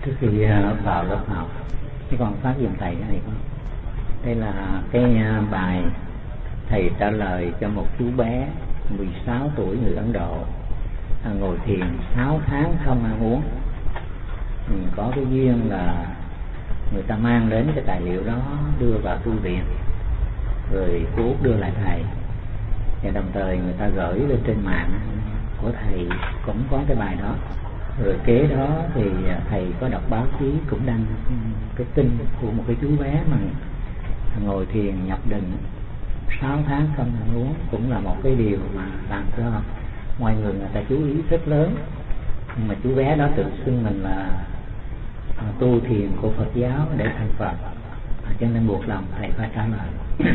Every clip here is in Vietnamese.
Trước khi vào lớp học, cái con phát giùm thầy cái này không? Đây là cái bài thầy trả lời cho một chú bé 16 tuổi người Ấn Độ, ngồi thiền 6 tháng không ăn uống. Mình có cái duyên là người ta mang đến cái tài liệu đó đưa vào tu viện, rồi cô Út đưa lại thầy, và đồng thời người ta gửi lên trên mạng của thầy cũng có cái bài đó. Rồi kế đó thì thầy có đọc báo chí cũng đăng cái tin của một cái chú bé mà ngồi thiền nhập định 6 tháng không ăn uống, cũng là một cái điều mà làm cho mọi người ta chú ý rất lớn. Nhưng mà chú bé đó tự xưng mình là tu thiền của Phật giáo để thành Phật, cho nên buộc lòng thầy phải trả lời.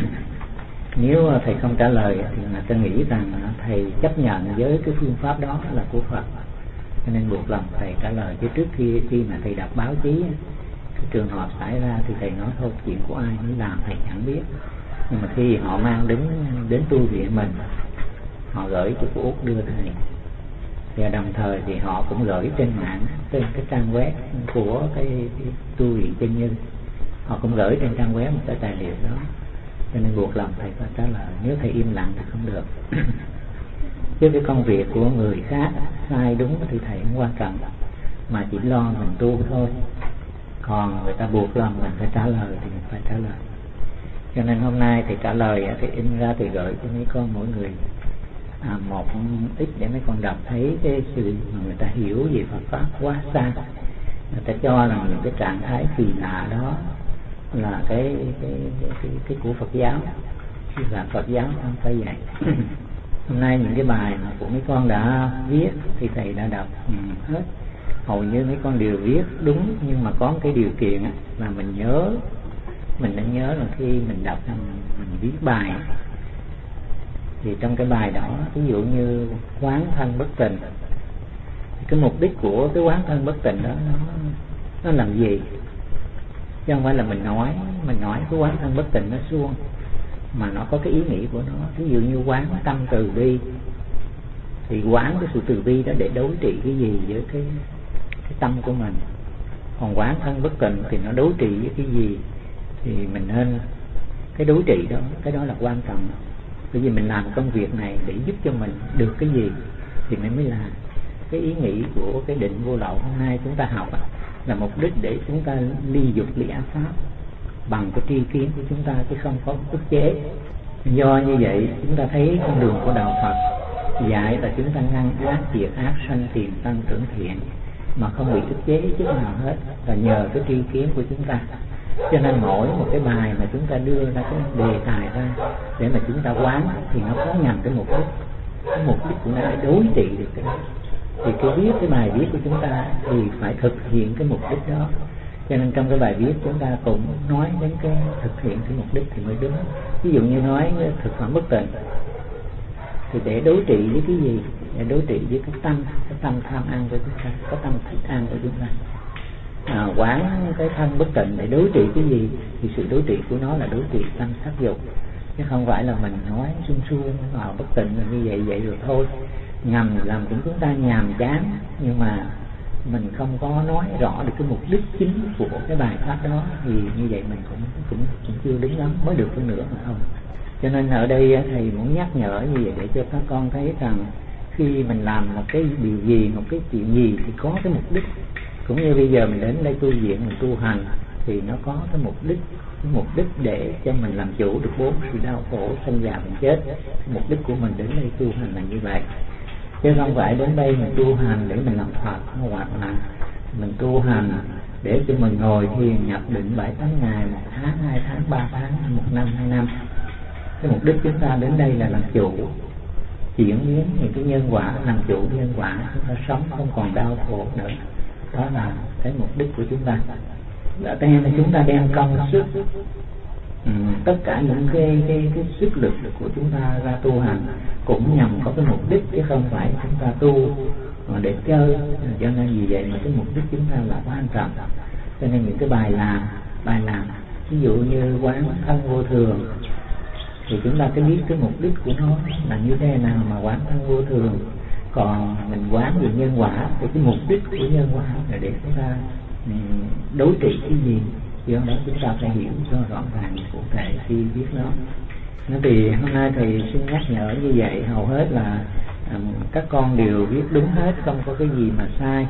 Nếu thầy không trả lời thì là tôi nghĩ rằng thầy chấp nhận với cái phương pháp đó là của Phật, cho nên buộc lòng thầy trả lời. Chứ trước khi mà thầy đọc báo chí, cái trường hợp xảy ra thì thầy nói thôi, chuyện của ai mới làm thầy chẳng biết. Nhưng mà khi họ mang đến tu viện mình, họ gửi cho cô Út đưa thầy, và đồng thời thì họ cũng gửi trên mạng, trên cái trang web của cái tu viện Chân Nhân, họ cũng gửi trên trang web một cái tài liệu đó, cho nên buộc lòng thầy phải trả lời. Nếu thầy im lặng thì không được. Chứ cái công việc của người khác sai đúng thì thầy không quan trọng, mà chỉ lo mình tu thôi. Còn người ta buộc lòng mình phải trả lời thì mình phải trả lời. Cho nên hôm nay thầy trả lời thì in ra thì gửi cho mấy con mỗi người một ít để mấy con đọc thấy cái sự mà người ta hiểu về Phật pháp quá xa. Người ta cho rằng những cái trạng thái kỳ lạ đó là cái của Phật giáo, là Phật giáo không phải vậy. Hôm nay những cái bài mà của mấy con đã viết thì thầy đã đọc hết, hầu như mấy con đều viết đúng, nhưng mà có một cái điều kiện là mình đã nhớ là khi mình đọc mình viết bài thì trong cái bài đó, ví dụ như quán thân bất tịnh, cái mục đích của cái quán thân bất tịnh đó nó làm gì, chứ không phải là mình nói cái quán thân bất tịnh nó suông, mà nó có cái ý nghĩa của nó. Ví dụ như quán tâm từ bi thì quán cái sự từ bi đó để đối trị cái gì với cái tâm của mình. Còn quán thân bất tịnh thì nó đối trị với cái gì thì mình nên cái đối trị đó, cái đó là quan trọng. Bởi vì mình làm công việc này để giúp cho mình được cái gì thì mình mới làm. Cái ý nghĩ của cái định vô lậu hôm nay chúng ta học là mục đích để chúng ta ly dục ly ác pháp bằng cái tri kiến của chúng ta, chứ không có ức chế. Do như vậy chúng ta thấy con đường của đạo Phật dạy là chúng ta ngăn ác diệt ác, sanh thiện tăng trưởng thiện mà không bị ức chế chút nào hết, là nhờ cái tri kiến của chúng ta. Cho nên mỗi một cái bài mà chúng ta đưa ra cái đề tài ra để mà chúng ta quán thì nó có nhằm cái mục đích. Cái mục đích của nó để đối trị được cái đó. Thì cái bài viết của chúng ta thì phải thực hiện cái mục đích đó. Cho nên trong cái bài viết chúng ta cũng nói đến cái thực hiện cái mục đích thì mới đúng. Ví dụ như nói thực phẩm bất tịnh thì để đối trị với cái gì? Để đối trị với cái tâm tham ăn của chúng ta, cái tâm thích ăn của chúng ta. Quán cái thân bất tịnh để đối trị cái gì? Thì sự đối trị của nó là đối trị tâm sắc dục, chứ không phải là mình nói suông suông vào bất tịnh là như vậy rồi thôi, nhằm làm chúng ta nhàm chán, nhưng mà mình không có nói rõ được cái mục đích chính của cái bài pháp đó, thì như vậy mình cũng chưa đúng lắm, mới được hơn nữa mà không. Cho nên ở đây thầy muốn nhắc nhở như vậy để cho các con thấy rằng khi mình làm một cái điều gì, một cái chuyện gì thì có cái mục đích. Cũng như bây giờ mình đến đây tu viện, mình tu hành thì nó có cái mục đích để cho mình làm chủ được 4 sự đau khổ sanh già bệnh chết. Mục đích của mình đến đây tu hành là như vậy, chứ không phải đến đây mình tu hành để mình làm Phật, hoặc là mình tu hành để cho mình ngồi thiền nhập định 7-8 ngày, 1 tháng, 2 tháng, 3 tháng, 1 năm, 2 năm. Cái mục đích chúng ta đến đây là làm chủ, chuyển biến những cái nhân quả, làm chủ nhân quả, chúng ta sống không còn đau khổ nữa. Đó là cái mục đích của chúng ta. Chúng ta đem công sức, tất cả những cái sức lực của chúng ta ra tu hành cũng nhằm có cái mục đích, chứ không phải chúng ta tu để chơi. Cho nên vì vậy mà cái mục đích chúng ta là quan trọng. Cho nên những cái bài làm ví dụ như quán thân vô thường thì chúng ta phải biết cái mục đích của nó là như thế nào mà quán thân vô thường. Còn mình quán về nhân quả thì cái mục đích của nhân quả là để chúng ta đối trị cái gì, do đó chúng ta phải hiểu cho rõ ràng cụ thể khi viết nó. Thì hôm nay thầy xin nhắc nhở như vậy, hầu hết là các con đều viết đúng hết, không có cái gì mà sai.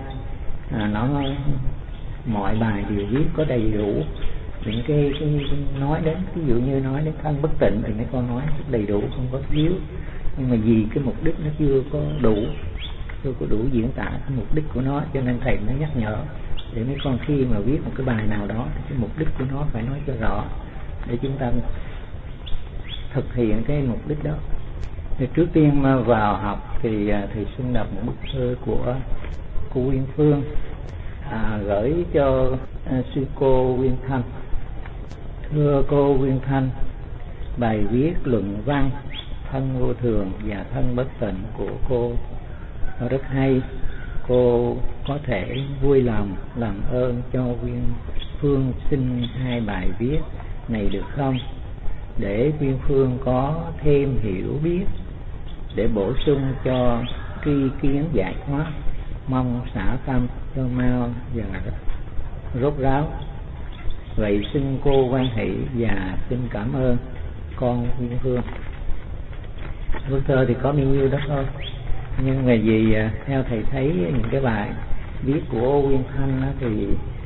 Mọi bài đều viết có đầy đủ những cái nói đến, ví dụ như nói đến thân bất tịnh thì mấy con nói đầy đủ, không có thiếu. Nhưng mà vì cái mục đích nó chưa có đủ diễn tả cái mục đích của nó, cho nên thầy mới nhắc nhở để mấy con khi mà viết một cái bài nào đó thì cái mục đích của nó phải nói cho rõ để chúng ta thực hiện cái mục đích đó. Thì trước tiên vào học thì thầy xin đọc một bức thơ của cô Uyên Phương gửi cho sư cô Uyên Thanh. Thưa cô Uyên Thanh, bài viết luận văn thân vô thường và thân bất tịnh của cô rất hay. Cô có thể vui lòng làm ơn cho Uyên Phương xin 2 bài viết này được không, để Uyên Phương có thêm hiểu biết để bổ sung cho tri kiến giải thoát. Mong xả tâm cho mau và rốt ráo. Vậy xin cô hoan hỷ và xin cảm ơn con Uyên Phương. Bức thơ thì có bao nhiêu đó thôi, nhưng mà vì theo thầy thấy những cái bài viết của Uyên Thanh thì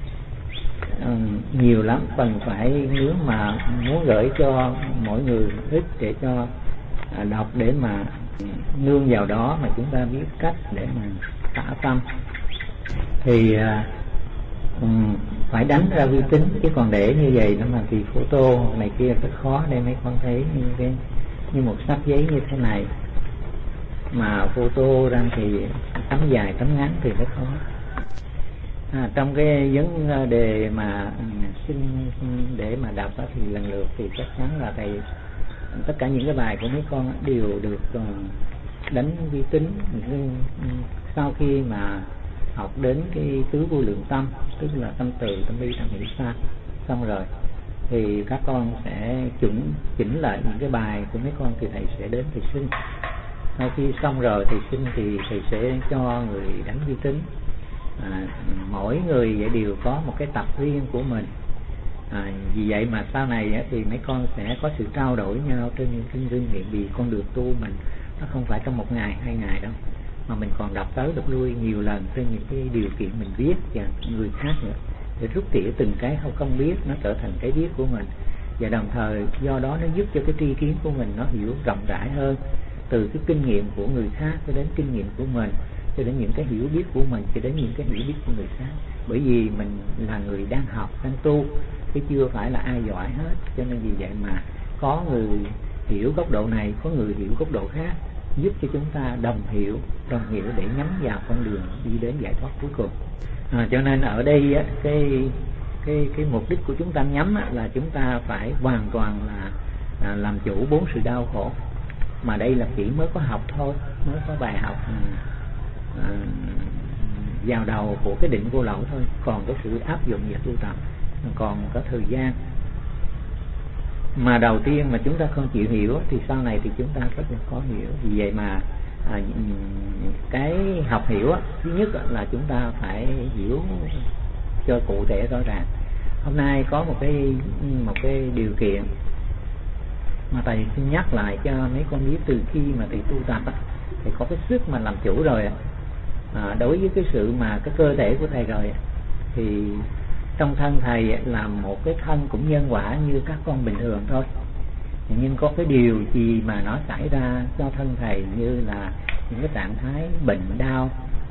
nhiều lắm, cần phải nếu mà muốn gửi cho mỗi người ít để cho đọc, để mà nương vào đó mà chúng ta biết cách để mà xả tâm thì phải đánh ra uy tín, chứ còn để như vậy nó mà thì photo này kia rất khó. Đây mấy con thấy như một sắp giấy như thế này mà photo ra thì tấm dài tấm ngắn thì rất khó. Trong cái vấn đề mà xin để mà đọc thì lần lượt thì chắc chắn là thầy tất cả những cái bài của mấy con đều được đánh uy tín. Sau khi mà học đến cái tứ vô lượng tâm, tức là tâm từ, tâm bi, tâm hỷ xa xong rồi thì các con sẽ chỉnh lại những cái bài của mấy con thì thầy sẽ đến thầy xin. Sau khi xong rồi thầy xin thì thầy sẽ cho người đánh uy tín. Mỗi người vậy đều có một cái tập riêng của mình. Vì vậy mà sau này thì mấy con sẽ có sự trao đổi nhau trên những cái kinh nghiệm, vì con đường tu mình nó không phải trong 1 ngày 2 ngày đâu, mà mình còn đọc tới đọc lui nhiều lần trên những cái điều kiện mình viết và người khác nữa, để rút tỉa từng cái không biết nó trở thành cái viết của mình. Và đồng thời do đó nó giúp cho cái tri kiến của mình nó hiểu rộng rãi hơn, từ cái kinh nghiệm của người khác cho đến kinh nghiệm của mình, cho đến những cái hiểu biết của mình, cho đến những cái hiểu biết của người khác. Bởi vì mình là người đang học, đang tu, chứ chưa phải là ai giỏi hết. Cho nên vì vậy mà có người hiểu góc độ này, có người hiểu góc độ khác, giúp cho chúng ta đồng hiểu để nhắm vào con đường đi đến giải thoát cuối cùng. Cho nên ở đây cái mục đích của chúng ta nhắm là chúng ta phải hoàn toàn là làm chủ 4 sự đau khổ. Mà đây là chỉ mới có học thôi, mới có bài học vào đầu của cái định vô lậu thôi, còn cái sự áp dụng và tu tập còn có thời gian. Mà đầu tiên mà chúng ta không chịu hiểu thì sau này thì chúng ta rất là khó hiểu. Vì vậy mà cái học hiểu thứ nhất là chúng ta phải hiểu cho cụ thể rõ ràng. Hôm nay có một cái điều kiện mà thầy xin nhắc lại cho mấy con biết, từ khi mà thầy tu tập thì có cái sức mà làm chủ rồi. Đối với cái sự mà cái cơ thể của thầy rồi thì trong thân thầy là một cái thân cũng nhân quả như các con bình thường thôi, nhưng có cái điều gì mà nó xảy ra cho thân thầy như là những cái trạng thái bệnh đau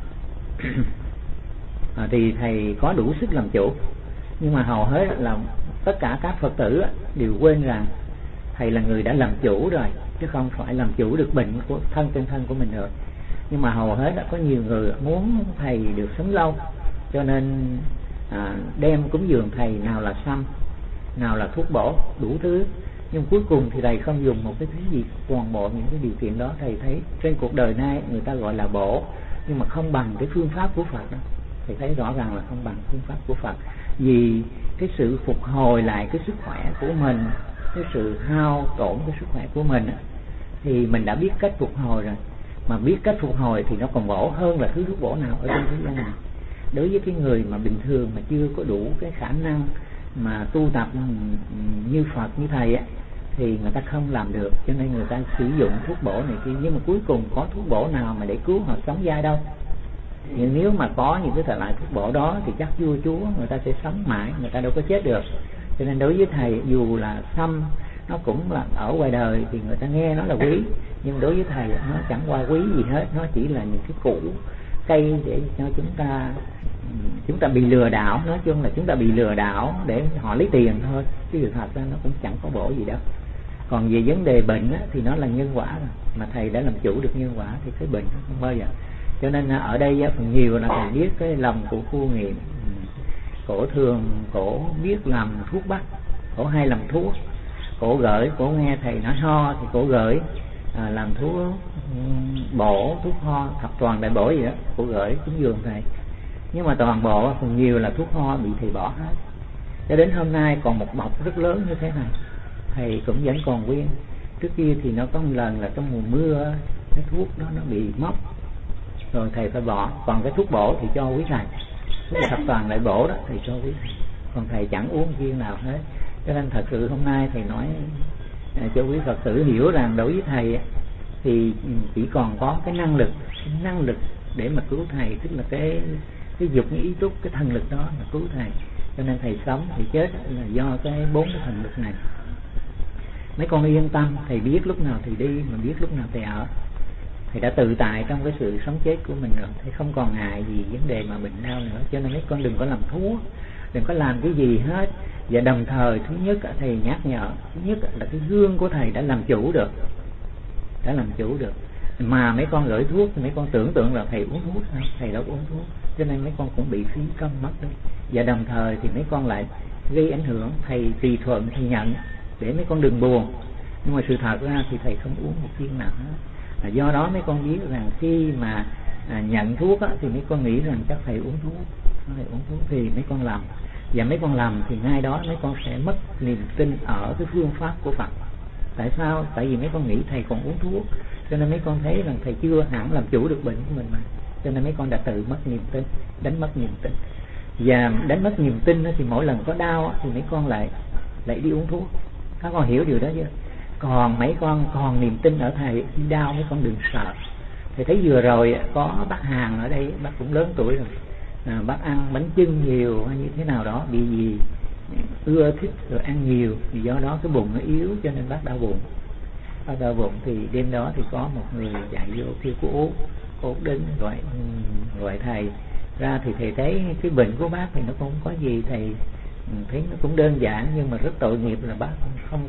thì thầy có đủ sức làm chủ. Nhưng mà hầu hết là tất cả các Phật tử đều quên rằng thầy là người đã làm chủ rồi, chứ không phải làm chủ được bệnh của thân của mình rồi. Nhưng mà hầu hết đã có nhiều người muốn thầy được sống lâu, cho nên đem cúng dường thầy, nào là sâm, nào là thuốc bổ, đủ thứ. Nhưng cuối cùng thì thầy không dùng một cái thứ gì. Toàn bộ những cái điều kiện đó thầy thấy trên cuộc đời này người ta gọi là bổ, nhưng mà không bằng cái phương pháp của Phật đó. Thầy thấy rõ ràng là không bằng phương pháp của Phật. Vì cái sự phục hồi lại cái sức khỏe của mình, cái sự hao tổn cái sức khỏe của mình thì mình đã biết cách phục hồi rồi. Mà biết cách phục hồi thì nó còn bổ hơn là thứ thuốc bổ nào ở trên thế gian này. đối với cái người mà bình thường mà chưa có đủ cái khả năng mà tu tập như Phật như thầy á, thì người ta không làm được, cho nên người ta sử dụng thuốc bổ này kia. Nhưng mà cuối cùng có thuốc bổ nào mà để cứu họ sống dai đâu. Nhưng nếu mà có những cái thể loại thuốc bổ đó thì chắc vua chúa người ta sẽ sống mãi, người ta đâu có chết được. Cho nên đối với thầy, dù là xăm nó cũng là ở ngoài đời thì người ta nghe nó là quý, nhưng đối với thầy nó chẳng qua quý gì hết. Nó chỉ là những cái củ cây để cho chúng ta bị lừa đảo. Nói chung là chúng ta bị lừa đảo để họ lấy tiền thôi, chứ thật ra nó cũng chẳng có bổ gì đâu. Còn về vấn đề bệnh á, thì nó là nhân quả rồi. Mà thầy đã làm chủ được nhân quả thì cái bệnh nó không bao giờ. Cho nên ở đây phần nhiều là thầy biết cái lòng của phu nghiện. Cổ biết làm thuốc bắc, cổ hay làm thuốc. Cổ gửi, cổ nghe thầy nói ho thì cổ gửi làm thuốc bổ, thuốc ho, thập toàn đại bổ gì đó, cổ gửi cúng dường thầy. Nhưng mà toàn bộ phần nhiều là thuốc ho bị thầy bỏ hết. Cho đến hôm nay còn một bọc rất lớn như thế này, thầy cũng vẫn còn nguyên. Trước kia thì nó có một lần là trong mùa mưa cái thuốc đó nó bị mốc, rồi thầy phải bỏ. Còn cái thuốc bổ thì cho quý thầy, thuốc thập toàn đại bổ đó thầy cho quý thầy, còn thầy chẳng uống viên nào hết. Cho nên thật sự hôm nay thầy nói cho quý Phật tử hiểu rằng đối với thầy thì chỉ còn có cái năng lực để mà cứu thầy, tức là cái dục ý túc, cái thần lực đó là cứu thầy. Cho nên thầy sống thì chết là do cái 4 cái thần lực này. Mấy con yên tâm, thầy biết lúc nào thầy đi, mà biết lúc nào thầy ở. Thầy đã tự tại trong cái sự sống chết của mình rồi, thầy không còn ngại gì vấn đề mà bệnh đau nữa. Cho nên mấy con đừng có làm thuốc, đừng có làm cái gì hết. Và đồng thời thứ nhất thầy nhắc nhở, thứ nhất là cái gương của thầy đã làm chủ được, mà mấy con gửi thuốc thì mấy con tưởng tượng là thầy uống thuốc, thầy đâu uống thuốc. Cho nên mấy con cũng bị phí công mất đấy. Và đồng thời thì mấy con lại gây ảnh hưởng, thầy tùy thuận thầy nhận để mấy con đừng buồn. Nhưng mà sự thật ra thì thầy không uống một viên nào hết. Do đó mấy con biết rằng khi mà nhận thuốc thì mấy con nghĩ rằng chắc thầy uống thuốc thì mấy con làm. Và mấy con làm thì ngay đó mấy con sẽ mất niềm tin ở cái phương pháp của Phật. Tại sao? Tại vì mấy con nghĩ thầy còn uống thuốc, cho nên mấy con thấy rằng thầy chưa hẳn làm chủ được bệnh của mình mà. Cho nên mấy con đã tự mất niềm tin, đánh mất niềm tin. Và đánh mất niềm tin thì mỗi lần có đau thì mấy con lại đi uống thuốc. Các con hiểu điều đó chưa? Còn mấy con còn niềm tin ở thầy, khi đau mấy con đừng sợ. Thầy thấy vừa rồi có bác Hàng ở đây, bác cũng lớn tuổi rồi, bác ăn bánh chưng nhiều hay như thế nào đó, bị gì ưa thích rồi ăn nhiều, thì do đó cái bụng nó yếu cho nên bác đau bụng. Bác đau bụng thì đêm đó thì có một người chạy vô kêu cô Út đến gọi thầy ra. Thì thầy thấy cái bệnh của bác thì nó không có gì, thầy thấy nó cũng đơn giản, nhưng mà rất tội nghiệp là bác không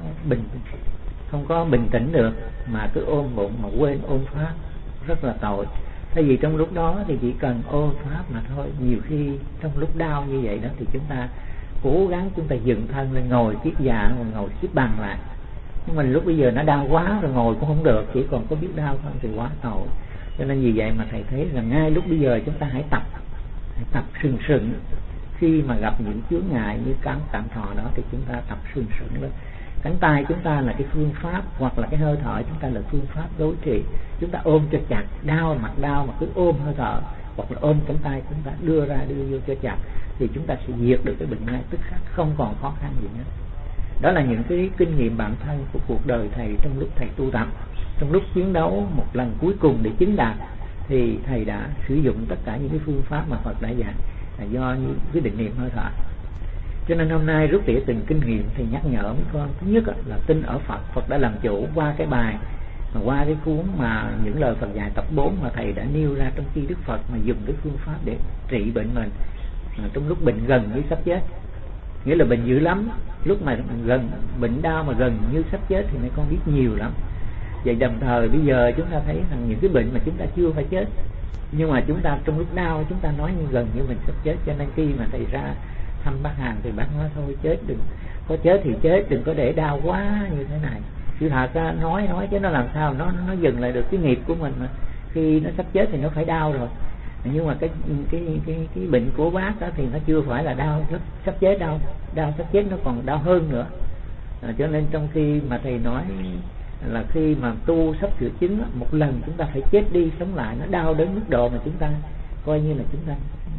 có bình tĩnh được, mà cứ ôm bụng mà quên ôm pháp, rất là tội. Tại vì trong lúc đó thì chỉ cần ôm pháp mà thôi. Nhiều khi trong lúc đau như vậy đó thì chúng ta cố gắng chúng ta dựng thân lên, ngồi kiết già và ngồi xếp bằng lại. Nhưng mà lúc bây giờ nó đau quá rồi ngồi cũng không được, chỉ còn có biết đau không thì quá tội. Cho nên vì vậy mà thầy thấy là ngay lúc bây giờ chúng ta hãy tập sừng khi mà gặp những chướng ngại như cắn tạm thọ đó thì chúng ta tập sừng lên. Cánh tay chúng ta là cái phương pháp, hoặc là cái hơi thở chúng ta là phương pháp đối trị. Chúng ta ôm cho chặt, đau mặt đau mà cứ ôm hơi thở, hoặc là ôm cánh tay chúng ta đưa vô cho chặt, thì chúng ta sẽ diệt được cái bệnh ngay tức khắc, không còn khó khăn gì nữa. Đó là những cái kinh nghiệm bản thân của cuộc đời thầy trong lúc thầy tu tập. Trong lúc chiến đấu một lần cuối cùng để chứng đạt thì thầy đã sử dụng tất cả những cái phương pháp mà Phật đã dạy, là do như cái định niệm hơi thở. Cho nên hôm nay rút tỉa từng kinh nghiệm thì nhắc nhở mấy con, thứ nhất là tin ở Phật. Phật đã làm chủ qua cái bài, qua cái cuốn mà những lời Phật dạy tập 4 mà thầy đã nêu ra trong khi Đức Phật mà dùng cái phương pháp để trị bệnh mình trong lúc bệnh gần như sắp chết. Nghĩa là bệnh dữ lắm, lúc mà gần bệnh đau mà gần như sắp chết thì mấy con biết nhiều lắm. Vậy đồng thời bây giờ chúng ta thấy rằng những cái bệnh mà chúng ta chưa phải chết, nhưng mà chúng ta trong lúc đau chúng ta nói như gần như mình sắp chết. Cho nên khi mà thầy ra thăm bác Hàng thì bác nói thôi chết, đừng có chết thì chết, đừng có để đau quá như thế này. Sự thật ra nói chứ nó làm sao nó dừng lại được cái nghiệp của mình mà. Khi nó sắp chết thì nó phải đau rồi, nhưng mà cái bệnh của bác đó thì nó chưa phải là đau sắp chết đâu, đau sắp chết nó còn đau hơn nữa. Cho nên trong khi mà thầy nói là khi mà tu sắp sửa chứng một lần chúng ta phải chết đi sống lại, nó đau đến mức độ mà chúng ta coi như là chúng ta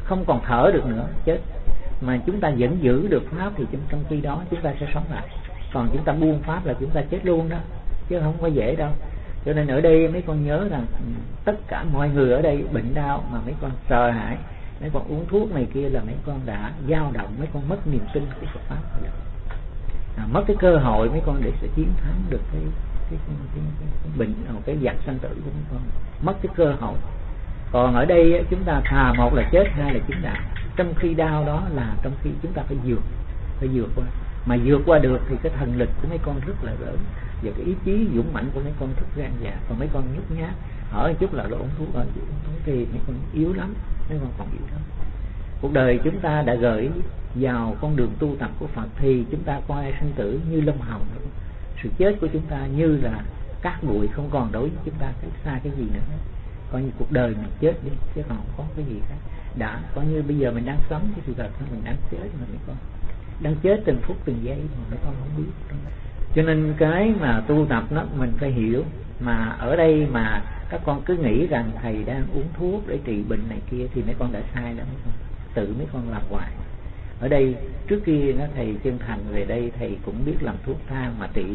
không còn thở được nữa, chết. Mà chúng ta vẫn giữ được pháp thì trong khi đó chúng ta sẽ sống lại. Còn chúng ta buông pháp là chúng ta chết luôn đó, chứ không có dễ đâu. Cho nên ở đây mấy con nhớ rằng tất cả mọi người ở đây bệnh đau mà mấy con sợ hãi, mấy con uống thuốc này kia là mấy con đã dao động, mấy con mất niềm tin của Phật pháp rồi. Mất cái cơ hội mấy con để sẽ chiến thắng được cái bệnh, cái giặc sanh tử của mấy con, mất cái cơ hội. Còn ở đây chúng ta thà một là chết, hai là chứng đạo. Trong khi đau đó là trong khi chúng ta phải vượt qua. Mà vượt qua được thì cái thần lực của mấy con rất là lớn, và cái ý chí dũng mãnh của mấy con rất gan dạ. Còn mấy con nhút nhát ở một chút là uống thuốc, ở uống thuốc thì mấy con yếu lắm, mấy con còn yếu lắm. Cuộc đời chúng ta đã gửi vào con đường tu tập của Phật thì chúng ta coi sinh tử như lông hồng. Sự chết của chúng ta như là cát bụi, không còn đối với chúng ta xa cái gì nữa. Coi như cuộc đời mình chết đi, chứ còn không có cái gì khác. Đã coi như bây giờ mình đang sống cái sự thật mình đang chết, mà mấy con đang chết từng phút từng giây mà mấy con không biết. Cho nên cái mà tu tập đó mình phải hiểu. Mà ở đây mà các con cứ nghĩ rằng thầy đang uống thuốc để trị bệnh này kia thì mấy con đã sai lắm. Tự mấy con làm hoài. Ở đây trước kia nó thầy chân thành về đây thầy cũng biết làm thuốc thang mà trị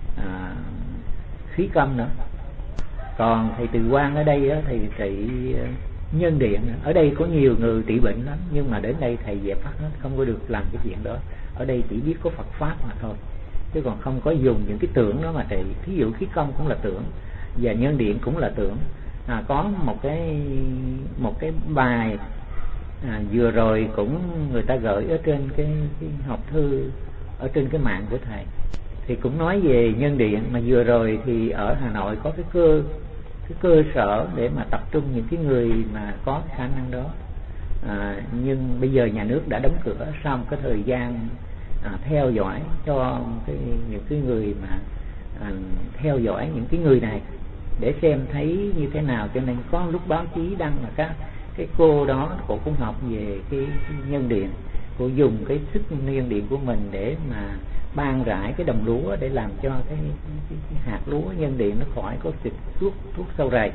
khí câm nữa. Còn thầy Từ Quang ở đây á, thầy trị nhân điện. Ở đây có nhiều người trị bệnh lắm, nhưng mà đến đây thầy dẹp phát hết, không có được làm cái chuyện đó. Ở đây chỉ biết có Phật pháp mà thôi, chứ còn không có dùng những cái tưởng đó mà trị. Thí dụ khí công cũng là tưởng, và nhân điện cũng là tưởng. Có một cái bài vừa rồi cũng người ta gửi ở trên cái hộp thư ở trên cái mạng của thầy, thì cũng nói về nhân điện. Mà vừa rồi thì ở Hà Nội có cái cơ sở để mà tập trung những cái người mà có khả năng đó. Nhưng bây giờ nhà nước đã đóng cửa sau một cái thời gian theo dõi cho những cái người mà theo dõi những cái người này để xem thấy như thế nào. Cho nên có lúc báo chí đăng là cái cô đó cô cũng học về cái nhân điện, cô dùng cái sức nhân điện của mình để mà ban rải cái đồng lúa để làm cho cái hạt lúa nhân điện nó khỏi có xịt thuốc sâu rầy.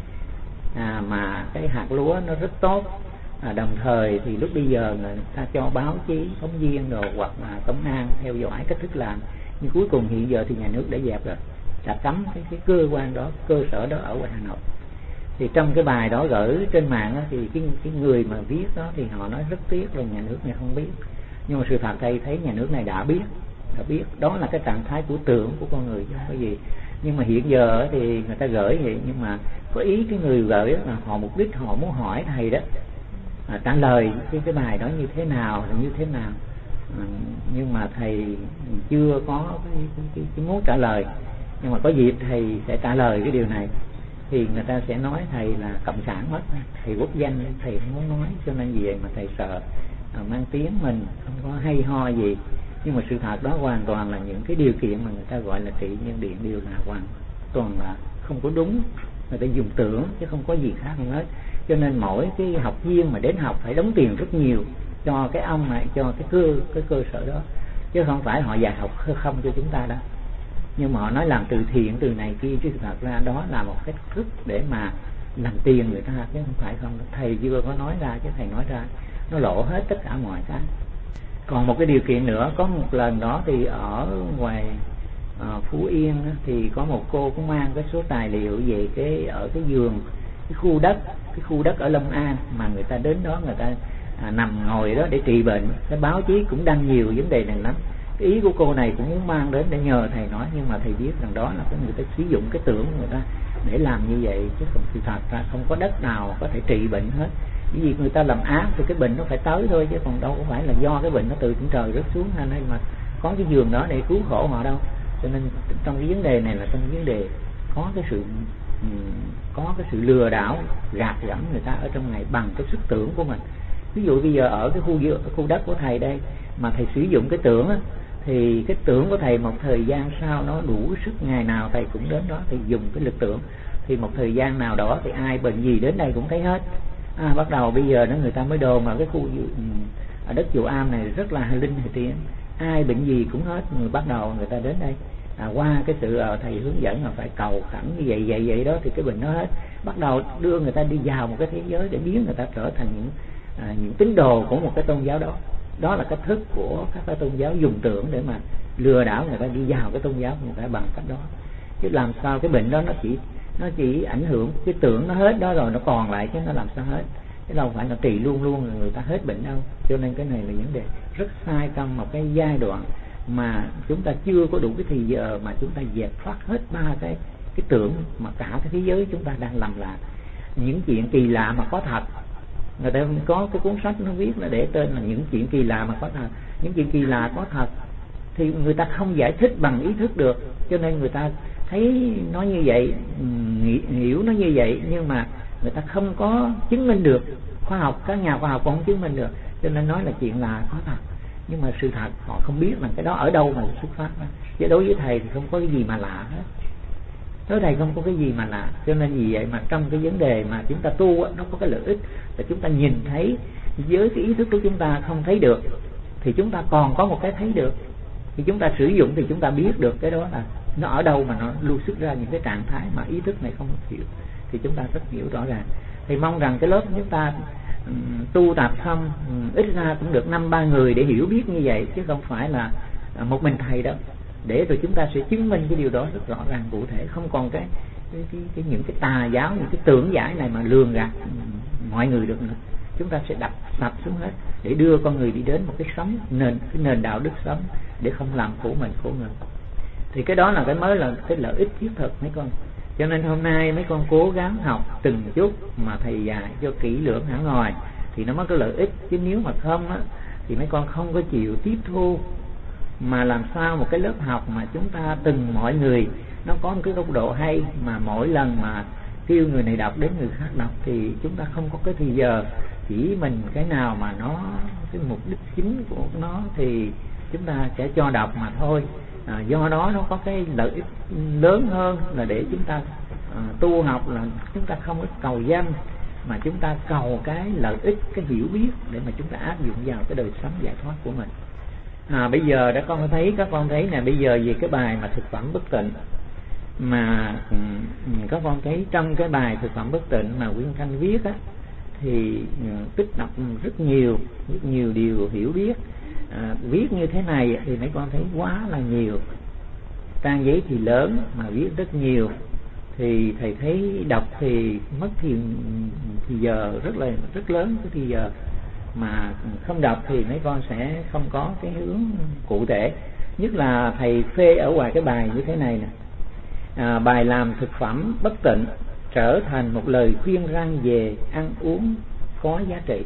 Mà cái hạt lúa nó rất tốt. Đồng thời thì lúc bây giờ người ta cho báo chí, phóng viên đồ hoặc là công an theo dõi cách thức làm, nhưng cuối cùng hiện giờ thì nhà nước đã dẹp rồi, đã cấm cái cơ quan đó, cơ sở đó ở ngoài Hà Nội. Thì trong cái bài đó gửi trên mạng đó, thì cái người mà viết đó thì họ nói rất tiếc là nhà nước này không biết. Nhưng mà sự thật thầy thấy nhà nước này đã biết đó là cái trạng thái của tưởng của con người chứ không có gì. Nhưng mà hiện giờ thì người ta gửi vậy, nhưng mà có ý cái người gửi đó là họ mục đích họ muốn hỏi thầy đó trả lời cái bài đó như thế nào là như thế nào. Nhưng mà thầy chưa có cái muốn trả lời. Nhưng mà có dịp thầy sẽ trả lời cái điều này thì người ta sẽ nói thầy là cộng sản mất, thầy quốc danh, thầy không muốn nói. Cho nên vì vậy mà thầy sợ mang tiếng mình không có hay ho gì. Nhưng mà sự thật đó hoàn toàn là những cái điều kiện mà người ta gọi là trị nhân điện đều là hoàn toàn là không có đúng. Người ta dùng tưởng chứ không có gì khác hơn hết. Cho nên mỗi cái học viên mà đến học phải đóng tiền rất nhiều cho cái ông này, cho cái cơ sở đó, chứ không phải họ dạy học không cho chúng ta đâu. Nhưng mà họ nói làm từ thiện từ này kia, chứ thật ra đó là một cách thức để mà làm tiền người ta, chứ không phải không. Thầy chưa có nói ra, chứ thầy nói ra nó lộ hết tất cả mọi cái. Còn một cái điều kiện nữa, có một lần đó thì ở ngoài Phú Yên thì có một cô cũng mang cái số tài liệu về ở cái vườn, cái khu đất ở Long An mà người ta đến đó người ta nằm ngồi đó để trị bệnh. Cái báo chí cũng đăng nhiều vấn đề này lắm. Cái ý của cô này cũng muốn mang đến để nhờ thầy nói, nhưng mà thầy biết rằng đó là cái người ta sử dụng cái tưởng của người ta để làm như vậy, chứ không sự thật ra không có đất nào có thể trị bệnh hết. Cái gì người ta làm ác thì cái bệnh nó phải tới thôi, chứ còn đâu có phải là do cái bệnh nó từ trên trời rớt xuống hay mà có cái giường đó để cứu khổ họ đâu. Cho nên trong cái vấn đề này là trong cái vấn đề có cái sự lừa đảo gạt gẫm người ta ở trong này bằng cái sức tưởng của mình. Ví dụ bây giờ ở cái khu đất của thầy đây mà thầy sử dụng cái tưởng á, thì cái tưởng của thầy một thời gian sau nó đủ sức, ngày nào thầy cũng đến đó thì dùng cái lực tưởng, thì một thời gian nào đó thì ai bệnh gì đến đây cũng thấy hết. Bắt đầu bây giờ nó người ta mới đồn vào cái khu ở đất Chùa Am này rất là linh hay tiến, ai bệnh gì cũng hết. Người bắt đầu người ta đến đây qua cái sự thầy hướng dẫn là phải cầu khẩn như vậy đó thì cái bệnh nó hết. Bắt đầu đưa người ta đi vào một cái thế giới để biến người ta trở thành những những tín đồ của một cái tôn giáo đó. Đó là cách thức của các cái tôn giáo dùng tưởng để mà lừa đảo người ta đi vào cái tôn giáo người ta bằng cách đó. Chứ làm sao cái bệnh đó nó chỉ ảnh hưởng cái tưởng nó hết đó rồi nó còn lại, chứ nó làm sao hết, chứ đâu phải là trì luôn luôn là người ta hết bệnh đâu. Cho nên cái này là vấn đề rất sai trong một cái giai đoạn mà chúng ta chưa có đủ cái thì giờ mà chúng ta dẹp thoát hết ba cái tưởng mà cả cái thế giới chúng ta đang lầm lạc. Những chuyện kỳ lạ mà có thật, người ta có cái cuốn sách nó viết là để tên là những chuyện kỳ lạ mà có thật. Những chuyện kỳ lạ có thật thì người ta không giải thích bằng ý thức được, cho nên người ta thấy nó như vậy, hiểu nó như vậy, nhưng mà người ta không có chứng minh được. Các nhà khoa học cũng không chứng minh được, cho nên nói là chuyện là có thật, nhưng mà sự thật họ không biết là cái đó ở đâu mà xuất phát đó. Chứ đối với thầy thì không có cái gì mà lạ hết, đối với thầy không có cái gì mà lạ. Cho nên vì vậy mà trong cái vấn đề mà chúng ta tu nó có cái lợi ích là chúng ta nhìn thấy với cái ý thức của chúng ta không thấy được, thì chúng ta còn có một cái thấy được, thì chúng ta sử dụng thì chúng ta biết được cái đó là nó ở đâu mà nó lưu xuất ra những cái trạng thái mà ý thức này không hiểu, thì chúng ta rất hiểu rõ ràng. Thì mong rằng cái lớp chúng ta tu tập xong ít ra cũng được 5-3 người để hiểu biết như vậy, chứ không phải là một mình thầy đâu, để rồi chúng ta sẽ chứng minh cái điều đó rất rõ ràng cụ thể, không còn những cái tà giáo, những cái tưởng giải này mà lường gạt mọi người được nữa. Chúng ta sẽ đập sập xuống hết để đưa con người đi đến một cái sống cái nền đạo đức sống để không làm khổ mình khổ người. Thì cái đó là cái mới là cái lợi ích thiết thực mấy con. Cho nên hôm nay mấy con cố gắng học từng chút mà thầy dạy cho kỹ lưỡng hẳn ngồi thì nó mới có lợi ích, chứ nếu mà không á thì mấy con không có chịu tiếp thu. Mà làm sao một cái lớp học mà chúng ta từng mọi người nó có một cái góc độ hay, mà mỗi lần mà kêu người này đọc đến người khác đọc thì chúng ta không có cái thì giờ chỉ mình cái nào mà nó cái mục đích chính của nó thì chúng ta sẽ cho đọc mà thôi. Do đó nó có cái lợi ích lớn hơn là để chúng ta tu học là chúng ta không có cầu danh, mà chúng ta cầu cái lợi ích, cái hiểu biết để mà chúng ta áp dụng vào cái đời sống giải thoát của mình. Bây giờ các con thấy nè, bây giờ về cái bài mà thực phẩm bất tịnh mà các con thấy trong cái bài thực phẩm bất tịnh mà Nguyên Thanh viết á, thì tích đọc rất nhiều điều hiểu biết. Viết như thế này thì mấy con thấy quá là nhiều, trang giấy thì lớn mà viết rất nhiều, thì thầy thấy đọc thì mất thì giờ rất lớn cái thì giờ, mà không đọc thì mấy con sẽ không có cái hướng cụ thể. Nhất là thầy phê ở ngoài cái bài như thế này nè, bài làm thực phẩm bất tịnh trở thành một lời khuyên răn về ăn uống có giá trị.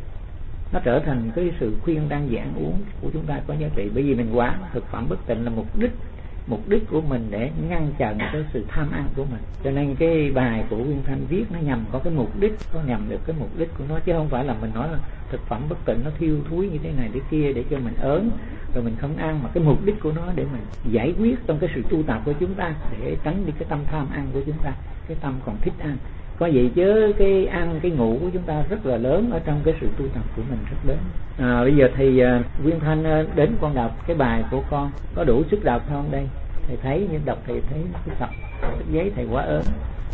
Nó trở thành cái sự khuyên răn về ăn uống của chúng ta có giá trị, bởi vì mình quán thực phẩm bất tịnh là mục đích của mình để ngăn chặn cái sự tham ăn của mình. Cho nên cái bài của Nguyên Thanh viết nó nhằm có cái mục đích, có nhằm được cái mục đích của nó, chứ không phải là mình nói là thực phẩm bất tịnh nó thiêu thúi như thế này thế kia để cho mình ớn rồi mình không ăn, mà cái mục đích của nó để mình giải quyết trong cái sự tu tập của chúng ta, để tránh đi cái tâm tham ăn của chúng ta, cái tâm còn thích ăn. Có vậy chứ cái ăn cái ngủ của chúng ta rất là lớn ở trong cái sự tu tập của mình rất lớn. Bây giờ thì Nguyên Thanh đến con đọc cái bài của con, có đủ sức đọc không đây? Thầy thấy nhưng đọc thầy thấy cái tập giấy thầy quá ớn.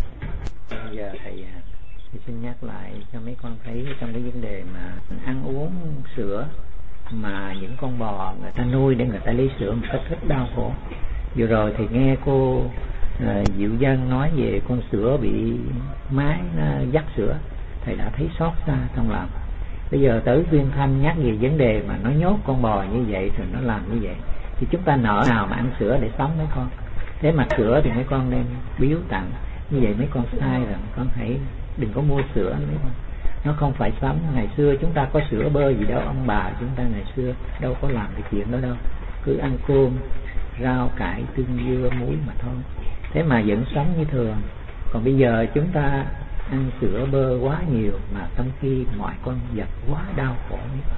Bây giờ thầy xin nhắc lại cho mấy con thấy trong cái vấn đề mà ăn uống sữa, mà những con bò người ta nuôi để người ta lấy sữa một cách rất đau khổ. Vừa rồi thì nghe cô Diệu Dân nói về con sữa bị máy nó dắt sữa, thầy đã thấy xót xa trong lòng. Bây giờ tới Nguyên Thanh nhắc về vấn đề mà nó nhốt con bò như vậy rồi nó làm như vậy, thì chúng ta nỡ nào mà ăn sữa để sống mấy con. Thế mà sữa thì mấy con nên biếu tặng, như vậy mấy con sai rồi. Con hãy đừng có mua sữa mấy con, nó không phải sống. Ngày xưa chúng ta có sữa bơ gì đâu, ông bà chúng ta ngày xưa đâu có làm cái chuyện đó đâu, cứ ăn cơm rau cải tương dưa muối mà thôi, thế mà vẫn sống như thường. Còn bây giờ chúng ta ăn sữa bơ quá nhiều, mà trong khi mọi con vật quá đau khổ.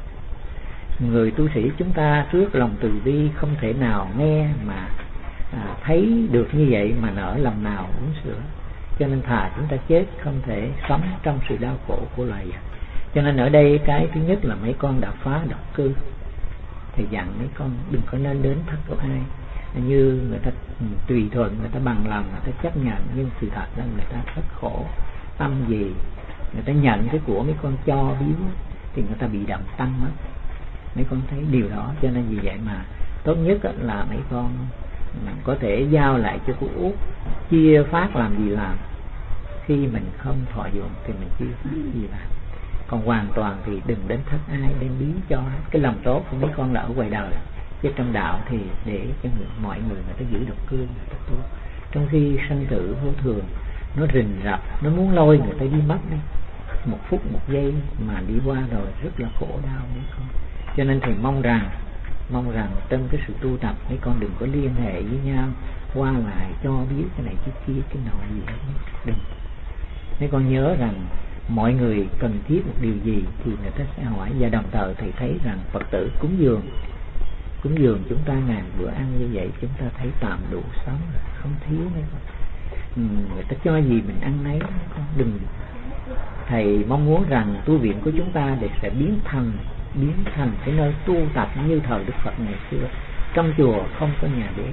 Người tu sĩ chúng ta trước lòng từ bi không thể nào nghe mà thấy được như vậy mà nỡ lòng nào uống sữa. Cho nên thà chúng ta chết không thể sống trong sự đau khổ của loài vật. Cho nên ở đây cái thứ nhất là mấy con đã phá độc cư, thì dặn mấy con đừng có nên đến thất của ai. Như người ta tùy thuận, người ta bằng lòng, người ta chấp nhận, nhưng sự thật là người ta rất khổ. Tâm gì người ta nhận cái của mấy con cho biếu, thì người ta bị động tâm mất. Mấy con thấy điều đó, cho nên vì vậy mà tốt nhất là mấy con có thể giao lại cho cô Út chia phát làm gì làm. Khi mình không thọ dụng thì mình chia phát gì làm, còn hoàn toàn thì đừng đến thất ai đem biến cho. Cái lòng tốt của mấy con là ở ngoài đời, chứ trong đạo thì để cho mọi người ta giữ độc cương, người ta tu. Trong khi sanh tử vô thường, nó rình rập, nó muốn lôi người ta đi mất đi, một phút một giây mà đi qua rồi rất là khổ đau mấy con. Cho nên thầy mong rằng trong cái sự tu tập mấy con đừng có liên hệ với nhau qua lại cho biết cái này cái kia cái nọ gì hết. Đừng. Mấy con nhớ rằng mọi người cần thiết một điều gì thì người ta sẽ hỏi, và đồng thời thầy thấy rằng Phật tử cúng dường chúng ta ngàn bữa ăn như vậy, chúng ta thấy tạm đủ sống rồi, không thiếu mấy con. Người ta cho gì mình ăn nấy con. Đừng. Thầy mong muốn rằng tu viện của chúng ta để sẽ biến thành cái nơi tu tập như thời Đức Phật ngày xưa. Trong chùa không có nhà bếp,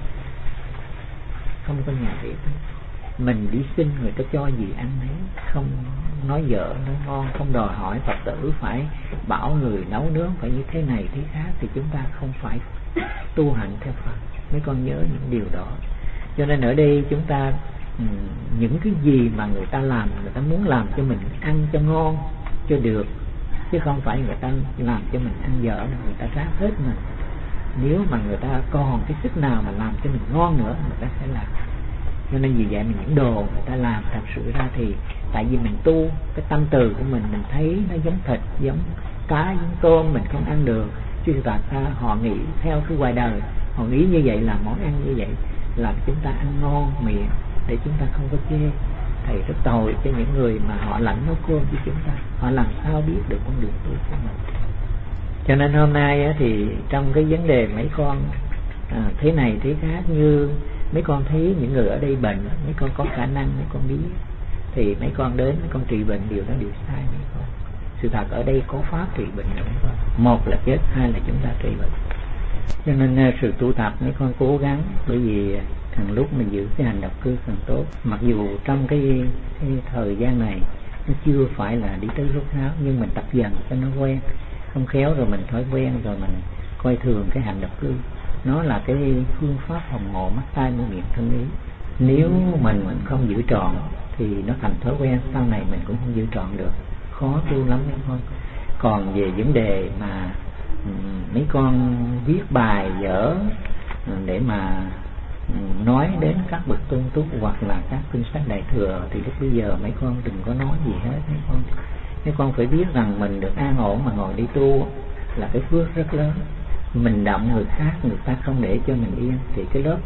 mình đi xin người ta cho gì ăn nấy, không nói dở nói ngon, không đòi hỏi Phật tử phải bảo người nấu nướng phải như thế này thế khác, thì chúng ta không phải tu hành theo Phật. Mấy con nhớ những điều đó. Cho nên ở đây chúng ta những cái gì mà người ta làm, người ta muốn làm cho mình ăn cho ngon cho được, chứ không phải người ta làm cho mình ăn dở, người ta ráp hết mình. Nếu mà người ta còn cái sức nào mà làm cho mình ngon nữa, người ta sẽ làm. Cho nên vì vậy mà những đồ người ta làm thật sự ra thì tại vì mình tu, cái tâm từ của mình thấy nó giống thịt, giống cá, giống tôm, mình không ăn được. Chứ thật ra họ nghĩ theo cái ngoài đời, họ nghĩ như vậy là món ăn như vậy làm chúng ta ăn ngon miệng, để chúng ta không có chê. Thầy rất tội cho những người mà họ lãnh nấu cơm với chúng ta, họ làm sao biết được con đường tu của mình. Cho nên hôm nay thì trong cái vấn đề mấy con thế này thế khác, như mấy con thấy những người ở đây bệnh, mấy con có khả năng mấy con biết, thì mấy con đến mấy con trị bệnh, điều đó điều sai mấy con. Sự thật ở đây có pháp trị bệnh nữa mấy con. Một là chết, hai là chúng ta trị bệnh. Cho nên sự tu tập mấy con cố gắng, bởi vì càng lúc mình giữ cái hành độc cư càng tốt. Mặc dù trong cái thời gian này nó chưa phải là đi tới rốt ráo, nhưng mình tập dần cho nó quen. Không khéo rồi mình thói quen rồi mình coi thường cái hành độc cư. Nó là cái phương pháp phòng ngộ mắt tai mũi miệng thân ý. Nếu mình không giữ trọn thì nó thành thói quen, sau này mình cũng không giữ trọn được, khó tu lắm mấy con. Còn về vấn đề mà mấy con viết bài dở để mà nói đến các bậc tôn túc hoặc là các kinh sách đại thừa, thì lúc bây giờ mấy con đừng có nói gì hết mấy con. Mấy con phải biết rằng mình được an ổn mà ngồi đi tu là cái phước rất lớn. Mình động người khác, người ta không để cho mình yên, thì cái lớp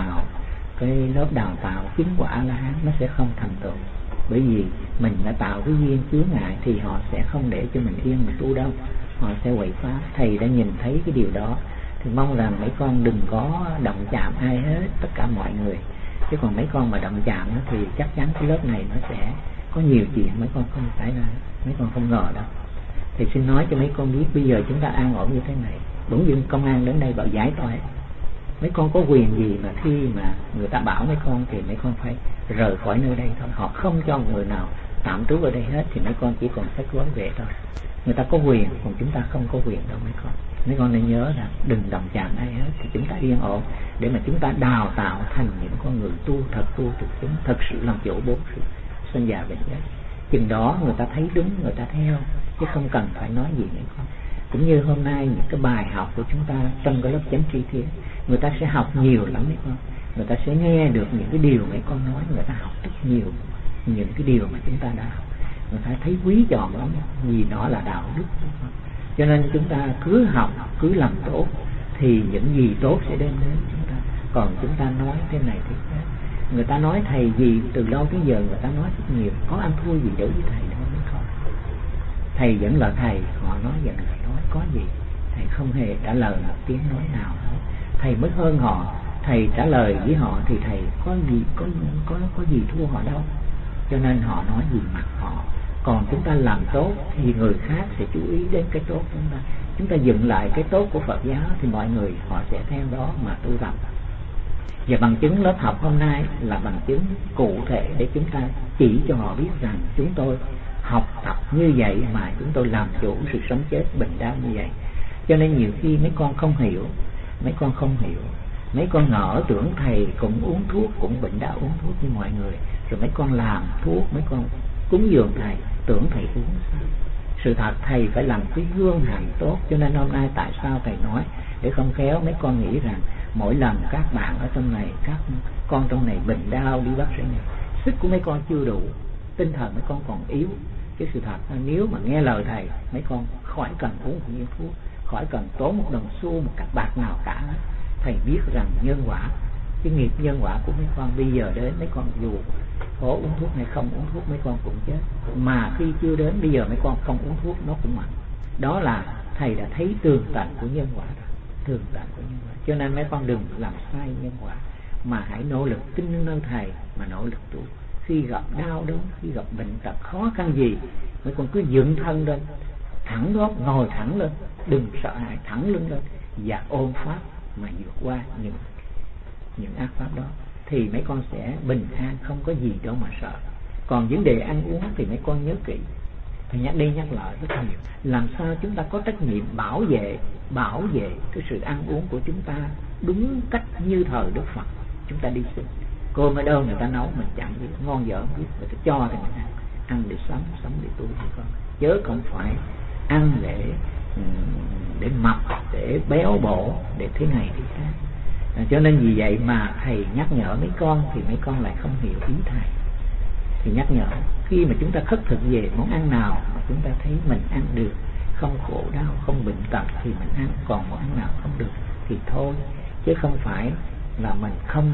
đào tạo chứng quả A-la-hán nó sẽ không thành tựu. Bởi vì mình đã tạo cái duyên chướng ngại thì họ sẽ không để cho mình yên mà tu đâu, họ sẽ quậy phá. Thầy đã nhìn thấy cái điều đó, thì mong rằng mấy con đừng có động chạm ai hết, tất cả mọi người. Chứ còn mấy con mà động chạm thì chắc chắn cái lớp này nó sẽ có nhiều chuyện mấy con không xảy ra, mấy con không ngờ đâu. Thì xin nói cho mấy con biết, bây giờ chúng ta an ổn như thế này, bỗng dưng công an đến đây bảo giải tỏa. Mấy con có quyền gì mà khi mà người ta bảo mấy con thì mấy con phải rời khỏi nơi đây thôi. Họ không cho người nào tạm trú ở đây hết, thì mấy con chỉ còn xách gói về thôi. Người ta có quyền, còn chúng ta không có quyền đâu mấy con. Mấy con nên nhớ rằng đừng động chạm ai hết, thì chúng ta yên ổn để mà chúng ta đào tạo thành những con người tu thực chúng, thật sự làm chỗ bốn sự sinh già bệnh chết. Chừng đó người ta thấy đúng, người ta theo, chứ không cần phải nói gì mấy con. Cũng như hôm nay những cái bài học của chúng ta trong cái lớp chánh tri thiền, người ta sẽ học nhiều lắm mấy con. Người ta sẽ nghe được những cái điều mấy con nói, người ta học rất nhiều những cái điều mà chúng ta đã học. Người ta thấy quý trọng lắm, vì nó là đạo đức. Cho nên chúng ta cứ học, cứ làm tốt thì những gì tốt sẽ đem đến chúng ta. Còn chúng ta nói thế này thế khác, người ta nói thầy gì từ lâu tới giờ người ta nói rất nhiều, có ăn thua gì đối với thầy đâu mấy con. Thầy vẫn là thầy, họ nói vẫn là nói, có gì thầy không hề trả lời một tiếng nói nào hết. Thầy mới hơn họ, thầy trả lời với họ thì thầy có gì thua họ đâu. Cho nên họ nói gì mặc họ. Còn chúng ta làm tốt thì người khác sẽ chú ý đến cái tốt chúng ta. Chúng ta dựng lại cái tốt của Phật giáo thì mọi người họ sẽ theo đó mà tu tập. Và bằng chứng lớp học hôm nay là bằng chứng cụ thể để chúng ta chỉ cho họ biết rằng chúng tôi học tập như vậy mà chúng tôi làm chủ sự sống chết bệnh đau như vậy. Cho nên nhiều khi mấy con không hiểu, mấy con ngỡ tưởng thầy cũng uống thuốc, cũng bệnh đau uống thuốc như mọi người, rồi mấy con làm thuốc, mấy con cúng dường thầy, tưởng thầy uống. Sự thật thầy phải làm cái gương hành tốt. Cho nên hôm nay tại sao thầy nói, để không khéo mấy con nghĩ rằng mỗi lần các bạn ở trong này, các con trong này bệnh đau đi bác sĩ này, sức của mấy con chưa đủ, tinh thần mấy con còn yếu. Cái sự thật là nếu mà nghe lời thầy, mấy con khỏi cần uống bao nhiêu thuốc, khỏi cần tốn một đồng xu, một cặp bạc nào cả. Thầy biết rằng nhân quả, cái nghiệp nhân quả của mấy con bây giờ đến, mấy con dù có uống thuốc hay không uống thuốc mấy con cũng chết. Mà khi chưa đến, bây giờ mấy con không uống thuốc nó cũng mạnh. Đó là thầy đã thấy tường tận của nhân quả rồi, tường tận của nhân quả. Cho nên mấy con đừng làm sai nhân quả, mà hãy nỗ lực tin nơi thầy mà nỗ lực tu. Khi gặp đau đớn, khi gặp bệnh tật khó khăn gì, mấy con cứ dựng thân lên, thẳng gót, ngồi thẳng lên, đừng sợ hãi, thẳng lưng lên và ôm pháp mà vượt qua những ác pháp đó, thì mấy con sẽ bình an, không có gì đâu mà sợ. Còn vấn đề ăn uống thì mấy con nhớ kỹ, thầy nhắc đi nhắc lại rất nhiều, làm sao chúng ta có trách nhiệm bảo vệ cái sự ăn uống của chúng ta đúng cách như thời Đức Phật. Chúng ta đi xin cơm ở đâu người ta nấu mình chẳng biết, ngon dở không biết, người ta cho thì mình ăn để sống để tu hay con, chớ không phải ăn để mập, để béo bổ, để thế này thế khác. Cho nên vì vậy mà thầy nhắc nhở mấy con thì mấy con lại không hiểu ý thầy. Thì nhắc nhở khi mà chúng ta khất thực về món ăn nào mà chúng ta thấy mình ăn được, không khổ đau, không bệnh tật thì mình ăn, còn món ăn nào không được thì thôi, chứ không phải là mình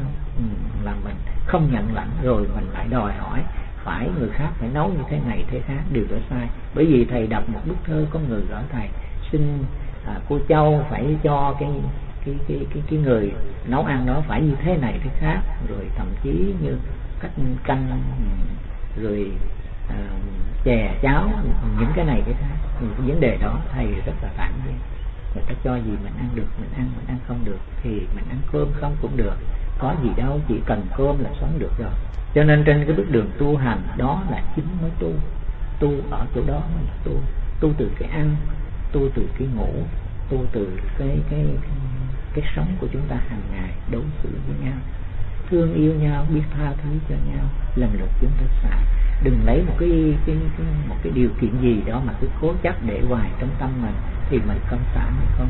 không nhận lãnh rồi mình lại đòi hỏi phải người khác phải nấu như thế này thế khác, điều đó sai. Bởi vì thầy đọc một bức thơ có người gọi thầy xin cô Châu phải cho cái người nấu ăn đó phải như thế này thế khác, rồi thậm chí như cách canh rồi chè cháo những cái này cái khác. Vấn đề đó thầy rất là phản nhiên. Người ta cho gì mình ăn được mình ăn không được thì mình ăn cơm không cũng được, có gì đâu, chỉ cần cơm là sống được rồi. Cho nên trên cái bước đường tu hành đó là chính mới tu ở chỗ đó mới là tu từ cái ăn, tu từ cái ngủ, tu từ cái sống của chúng ta hàng ngày, đối xử với nhau, thương yêu nhau, biết tha thứ cho nhau, lần lượt chúng ta xài. Đừng lấy một cái điều kiện gì đó mà cứ cố chấp để hoài trong tâm mình thì mình không xả hay không.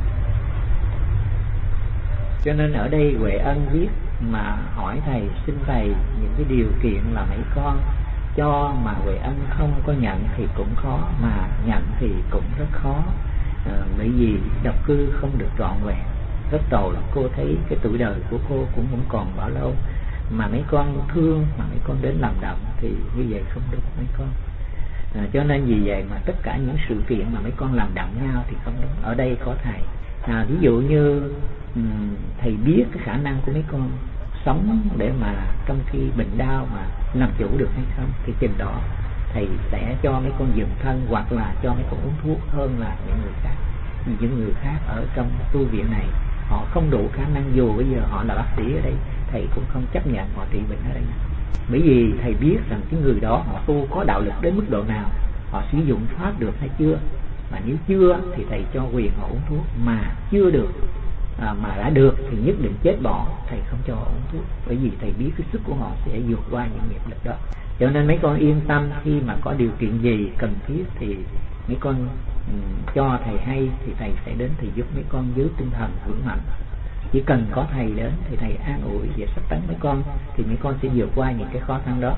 Cho nên ở đây Huệ Ân viết mà hỏi thầy, xin thầy những cái điều kiện là mấy con cho mà Huệ Ân không có nhận thì cũng khó, mà nhận thì cũng rất khó. Bởi vì độc cư không được trọn vẹn, rất tội. Cô thấy cái tuổi đời của cô cũng không còn bao lâu mà mấy con thương, mà mấy con đến làm động thì như vậy không được mấy con. Cho nên vì vậy mà tất cả những sự kiện mà mấy con làm động nhau thì không đúng. Ở đây có thầy, ví dụ như thầy biết cái khả năng của mấy con sống để mà trong khi bệnh đau mà làm chủ được hay không, thì chừng đó thầy sẽ cho mấy con dừng thân, hoặc là cho mấy con uống thuốc hơn là những người khác. Vì những người khác ở trong tu viện này họ không đủ khả năng, dù bây giờ họ là bác sĩ ở đây thầy cũng không chấp nhận họ trị bệnh ở đây. Bởi vì thầy biết rằng cái người đó họ tu có đạo lực đến mức độ nào, họ sử dụng pháp được hay chưa. Mà nếu chưa thì thầy cho quyền họ uống thuốc, mà chưa được mà đã được thì nhất định chết bỏ, thầy không cho họ uống thuốc. Bởi vì thầy biết cái sức của họ sẽ vượt qua những nghiệp lực đó. Cho nên mấy con yên tâm, khi mà có điều kiện gì cần thiết thì mấy con cho thầy hay thì thầy sẽ đến thầy giúp mấy con giữ tinh thần vững mạnh. Chỉ cần có thầy đến thì thầy an ủi và sắp tấn mấy con thì mấy con sẽ vượt qua những cái khó khăn đó.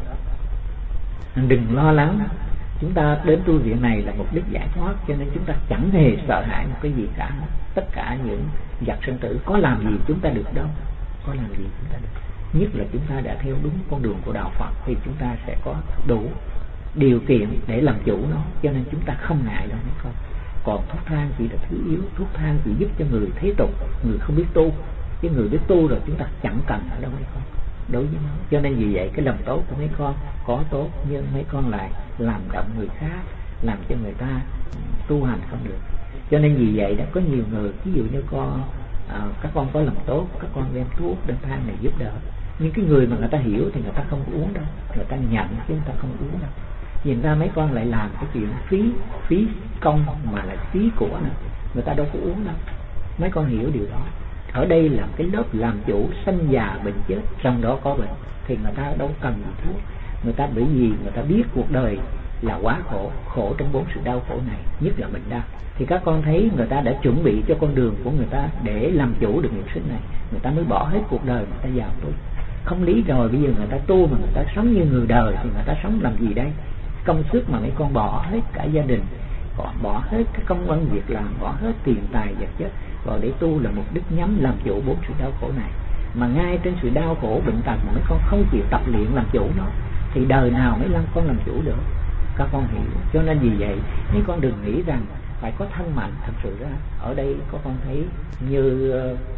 Đừng lo lắng, chúng ta đến tu viện này là mục đích giải thoát, cho nên chúng ta chẳng hề sợ hãi một cái gì cả. Tất cả những giặc sinh tử có làm gì chúng ta được đâu, có làm gì chúng ta được. Nhất là chúng ta đã theo đúng con đường của đạo Phật thì chúng ta sẽ có đủ điều kiện để làm chủ nó, cho nên chúng ta không ngại đâu mấy con. Còn thuốc thang chỉ là thứ yếu, thuốc thang chỉ giúp cho người thế tục, người không biết tu, chứ người biết tu rồi chúng ta chẳng cần ở đâu mấy con đối với nó. Cho nên vì vậy cái lòng tốt của mấy con có tốt, nhưng mấy con lại làm động người khác, làm cho người ta tu hành không được. Cho nên vì vậy đã có nhiều người, ví dụ như các con có lòng tốt, các con đem thuốc đem thang này giúp đỡ, nhưng cái người mà người ta hiểu thì người ta không uống đâu, người ta nhận chứ người ta không uống đâu. vì người ta mấy con lại làm cái chuyện phí công mà lại phí của nữa, người ta đâu có uống đâu. Mấy con hiểu điều đó. Ở đây là cái lớp làm chủ sanh già bệnh chết, trong đó có bệnh thì người ta đâu cần gì thuốc. Người ta bởi vì người ta biết cuộc đời là quá khổ trong 4 sự đau khổ này, nhất là bệnh đau. Thì các con thấy người ta đã chuẩn bị cho con đường của người ta để làm chủ được nghiệp sinh này, người ta mới bỏ hết cuộc đời người ta vào tu. Không lý rồi bây giờ người ta tu mà người ta sống như người đời thì người ta sống làm gì đây? Công sức mà mấy con bỏ hết cả gia đình, bỏ hết cái công ăn việc làm, bỏ hết tiền tài vật chất, rồi để tu là mục đích nhắm làm chủ 4 sự đau khổ này. Mà ngay trên sự đau khổ bệnh tật mà mấy con không chịu tập luyện làm chủ nó thì đời nào mấy con làm chủ được? Các con hiểu. Cho nên vì vậy mấy con đừng nghĩ rằng phải có thân mạnh. Thật sự ra ở đây có con thấy như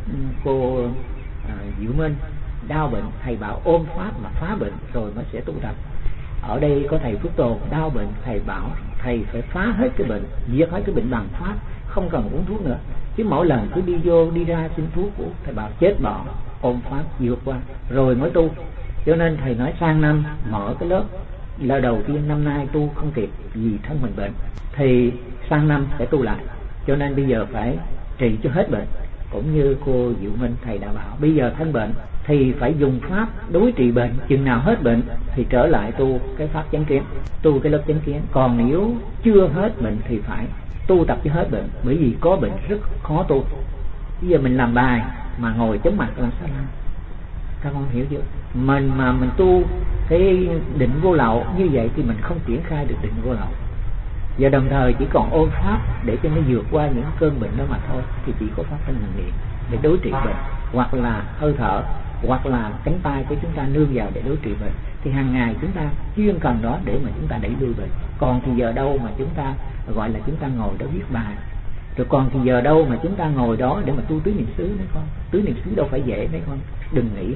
cô Diệu Minh đau bệnh, thầy bảo ôm pháp mà phá bệnh rồi mới sẽ tu tập. Ở đây có thầy Phước Tồn đau bệnh, thầy bảo thầy phải phá hết cái bệnh, diệt hết cái bệnh bằng pháp, không cần uống thuốc nữa. Chứ mỗi lần cứ đi vô đi ra xin thuốc của thầy bảo chết bỏ, ôm pháp vượt qua rồi mới tu. Cho nên thầy nói sang năm mở cái lớp là đầu tiên, năm nay tu không kịp vì thân mình bệnh thì sang năm sẽ tu lại. Cho nên bây giờ phải trị cho hết bệnh. Cũng như cô Diệu Minh thầy đã bảo bây giờ thân bệnh thì phải dùng pháp đối trị bệnh, chừng nào hết bệnh thì trở lại tu cái pháp chánh kiến, tu cái lớp chánh kiến. Còn nếu chưa hết bệnh thì phải tu tập cho hết bệnh, bởi vì có bệnh rất khó tu. Bây giờ mình làm bài mà ngồi chóng mặt làm sao làm? Các con hiểu chưa? Mình mà mình tu cái định vô lậu như vậy thì mình không triển khai được định vô lậu. Và đồng thời chỉ còn ôn pháp để cho nó vượt qua những cơn bệnh đó mà thôi. Thì chỉ có pháp thanh hành niệm để đối trị bệnh, hoặc là hơi thở, hoặc là cánh tay của chúng ta nương vào để đối trị bệnh. Thì hàng ngày chúng ta chuyên cần đó để mà chúng ta đẩy lui bệnh. Còn thì giờ đâu mà chúng ta gọi là chúng ta ngồi đó viết bài. Rồi còn thì giờ đâu mà chúng ta ngồi đó để mà tu tứ niệm xứ mấy con. Tứ niệm xứ đâu phải dễ mấy con. Đừng nghĩ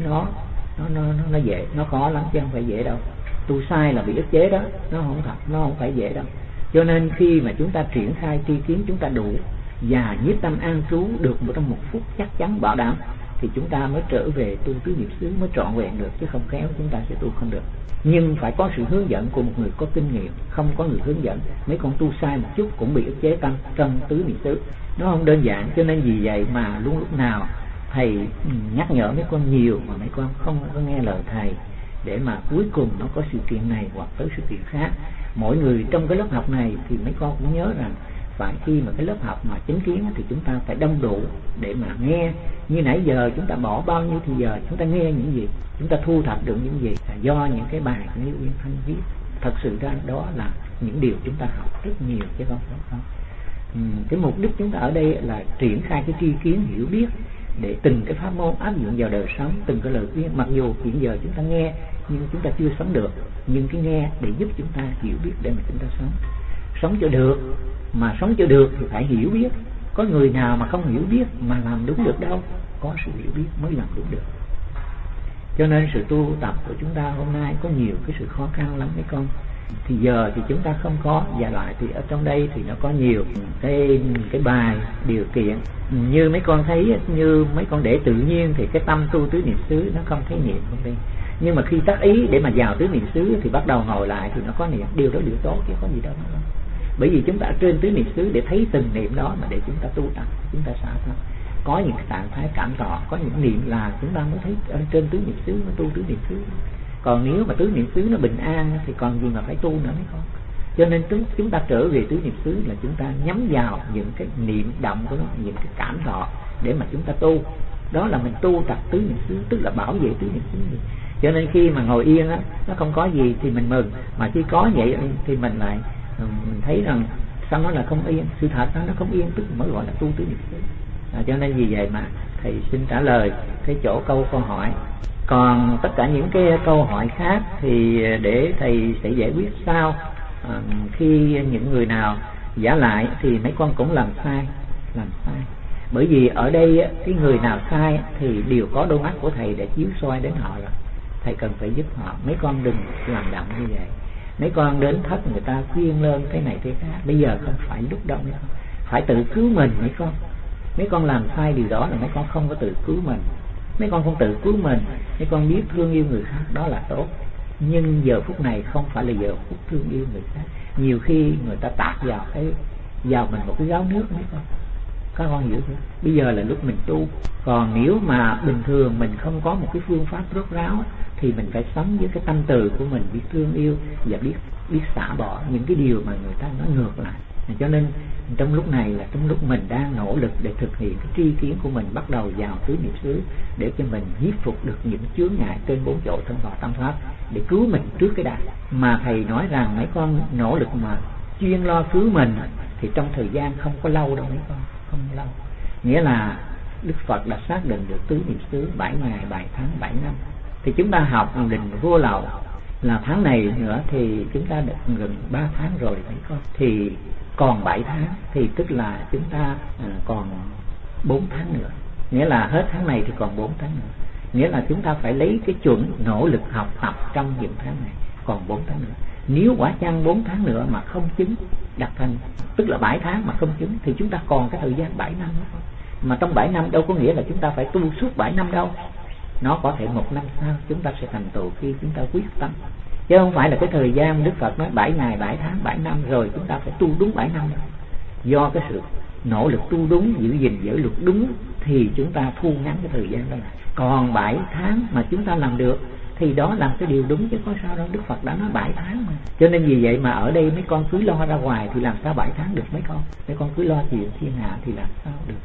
nó dễ, nó khó lắm chứ không phải dễ đâu. Tu sai là bị ức chế đó, nó không phải dễ đâu. Cho nên khi mà chúng ta triển khai tri kiến chúng ta đủ và nhiếp tâm an trú được trong 1 phút chắc chắn bảo đảm thì chúng ta mới trở về tu tứ niệm xứ, mới trọn vẹn được, chứ không khéo chúng ta sẽ tu không được. Nhưng phải có sự hướng dẫn của một người có kinh nghiệm. Không có người hướng dẫn, mấy con tu sai một chút cũng bị ức chế tâm trong tứ niệm xứ. Nó không đơn giản. Cho nên vì vậy mà luôn lúc nào thầy nhắc nhở mấy con nhiều mà mấy con không có nghe lời thầy, để mà cuối cùng nó có sự kiện này hoặc tới sự kiện khác. Mỗi người trong cái lớp học này thì mấy con cũng nhớ rằng phải khi mà cái lớp học mà chánh kiến thì chúng ta phải đông đủ để mà nghe. Như nãy giờ chúng ta bỏ bao nhiêu thì giờ chúng ta nghe những gì, chúng ta thu thập được những gì là do những cái bài như Uyên Thanh viết. Thật sự ra đó là những điều chúng ta học rất nhiều chứ không. Cái mục đích chúng ta ở đây là triển khai cái tri kiến hiểu biết để từng cái pháp môn áp dụng vào đời sống, từng cái lời khuyên. Mặc dù hiện giờ chúng ta nghe nhưng chúng ta chưa sống được, nhưng cái nghe để giúp chúng ta hiểu biết để mà chúng ta sống cho được. Mà sống cho được thì phải hiểu biết. Có người nào mà không hiểu biết mà làm đúng được đâu. Có sự hiểu biết mới làm đúng được. Cho nên sự tu tập của chúng ta hôm nay có nhiều cái sự khó khăn lắm mấy con. Thì giờ thì chúng ta không có, và lại thì ở trong đây thì nó có nhiều cái bài điều kiện. Như mấy con thấy, như mấy con để tự nhiên thì cái tâm tu tứ niệm xứ nó không thấy niệm không đi. Nhưng mà khi tác ý để mà vào tứ niệm xứ thì bắt đầu ngồi lại thì nó có niệm. Điều đó điều tốt chứ có gì đâu. Bởi vì chúng ta ở trên tứ niệm xứ để thấy từng niệm đó mà để chúng ta tu tập, chúng ta xả thôi. Có những cái trạng thái cảm thọ, có những niệm là chúng ta mới thấy ở trên tứ niệm xứ, mới tu tứ niệm xứ. Còn nếu mà tứ niệm xứ nó bình an thì còn gì mà phải tu nữa mấy con. Cho nên chúng ta trở về tứ niệm xứ là chúng ta nhắm vào những cái niệm động của nó, những cái cảm thọ để mà chúng ta tu. Đó là mình tu tập tứ niệm xứ, tức là bảo vệ tứ niệm xứ. Cho nên khi mà ngồi yên á, nó không có gì thì mình mừng, mà khi có vậy thì mình lại mình thấy rằng sao nó là không yên. Sự thật nó không yên, tức mới gọi là tu tứ niệm xứ. Cho nên vì vậy mà thầy xin trả lời cái chỗ câu hỏi. Còn tất cả những cái câu hỏi khác thì để thầy sẽ giải quyết sau. Khi những người nào giả lại thì mấy con cũng làm sai. Bởi vì ở đây cái người nào sai thì đều có đôi mắt của thầy để chiếu soi đến họ rồi. Thầy cần phải giúp họ. Mấy con đừng làm động như vậy. Mấy con đến thất người ta khuyên lên cái này thế khác. Bây giờ không phải lúc đâu nữa, phải tự cứu mình mấy con. Mấy con làm sai điều đó là mấy con không có tự cứu mình. Mấy con không tự cứu mình, mấy con biết thương yêu người khác đó là tốt. nhưng giờ phút này không phải là giờ phút thương yêu người khác. Nhiều khi người ta tạt vào mình một cái gáo nước mấy con, các con hiểu chưa? Bây giờ là lúc mình tu. Còn nếu mà bình thường mình không có một cái phương pháp rốt ráo thì mình phải sống với cái tâm từ của mình, biết thương yêu và biết xả bỏ những cái điều mà người ta nói ngược lại. Cho nên trong lúc này là trong lúc mình đang nỗ lực để thực hiện cái tri kiến của mình, bắt đầu vào tứ niệm xứ để cho mình nhiếp phục được những chướng ngại trên 4 chỗ thân vào tâm pháp để cứu mình trước cái đã. Mà thầy nói rằng mấy con nỗ lực mà chuyên lo cứu mình thì trong thời gian không có lâu đâu mấy con, không lâu. Nghĩa là Đức Phật đã xác định được tứ niệm xứ 7 ngày 7 tháng 7 năm. Thì chúng ta học định vô lậu là tháng này nữa thì chúng ta được gần 3 tháng rồi mấy con, thì còn 7 tháng thì tức là chúng ta còn 4 tháng nữa. Nghĩa là hết tháng này thì còn 4 tháng nữa. Nghĩa là chúng ta phải lấy cái chuẩn nỗ lực học tập trong những tháng này, còn 4 tháng nữa. Nếu quả chăng 4 tháng nữa mà không chứng đạt thành, tức là 7 tháng mà không chứng, thì chúng ta còn cái thời gian 7 năm nữa. Mà trong 7 năm đâu có nghĩa là chúng ta phải tu suốt 7 năm đâu. Nó có thể 1 năm sau chúng ta sẽ thành tựu khi chúng ta quyết tâm. Chứ không phải là cái thời gian Đức Phật nói 7 ngày 7 tháng 7 năm rồi chúng ta phải tu đúng 7 năm đâu. Do cái sự nỗ lực tu đúng, giữ gìn giới luật đúng thì chúng ta thu ngắn cái thời gian đó lại. Còn 7 tháng mà chúng ta làm được thì đó là cái điều đúng chứ có sao đâu. Đức Phật đã nói 7 tháng mà. Cho nên vì vậy mà ở đây mấy con cứ lo ra ngoài thì làm sao 7 tháng được mấy con. Mấy con cứ lo chuyện thiên hạ thì làm sao được.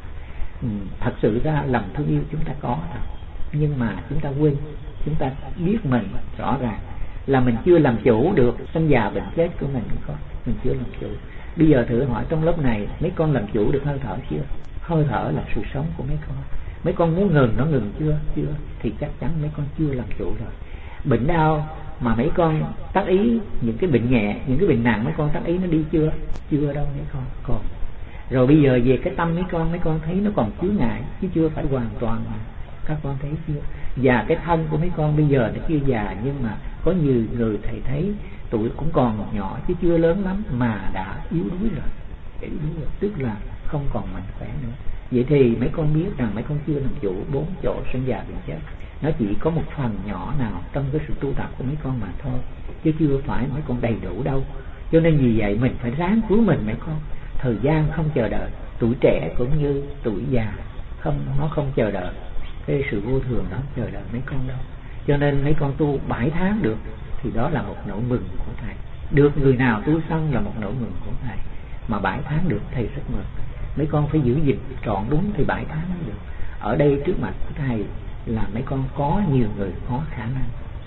Thật sự ra lòng thương yêu chúng ta có rồi, nhưng mà chúng ta quên, chúng ta biết mình rõ ràng là mình chưa làm chủ được sinh già bệnh chết của mình con. Mình chưa làm chủ. Bây giờ thử hỏi trong lớp này mấy con làm chủ được hơi thở chưa? Hơi thở là sự sống của mấy con. Mấy con muốn ngừng nó ngừng chưa? Chưa. Thì chắc chắn mấy con chưa làm chủ rồi. Bệnh đau mà mấy con tác ý, những cái bệnh nhẹ, những cái bệnh nặng mấy con tác ý nó đi chưa? Chưa đâu mấy con. Còn rồi bây giờ về cái tâm mấy con thấy nó còn chướng ngại chứ chưa phải hoàn toàn mà. Các con thấy chưa? Và cái thân của mấy con bây giờ nó chưa già, nhưng mà có nhiều người thầy thấy tuổi cũng còn nhỏ chứ chưa lớn lắm mà đã yếu đuối rồi. Tức là không còn mạnh khỏe nữa. Vậy thì mấy con biết rằng mấy con chưa làm chủ 4 chỗ sinh già bệnh chết. Nó chỉ có một phần nhỏ nào trong cái sự tu tập của mấy con mà thôi, chứ chưa phải mấy con đầy đủ đâu. Cho nên vì vậy mình phải ráng cứu mình mấy con. Thời gian không chờ đợi, tuổi trẻ cũng như tuổi già nó không chờ đợi. Cái sự vô thường đó chờ đợi mấy con đâu. Cho nên mấy con tu 7 tháng được thì đó là một nỗi mừng của thầy. Được người nào tu xong là một nỗi mừng của thầy. Mà 7 tháng được thầy rất mừng. Mấy con phải giữ gìn trọn đúng thì 7 tháng mới được. Ở đây trước mặt của thầy là mấy con có nhiều người có khả năng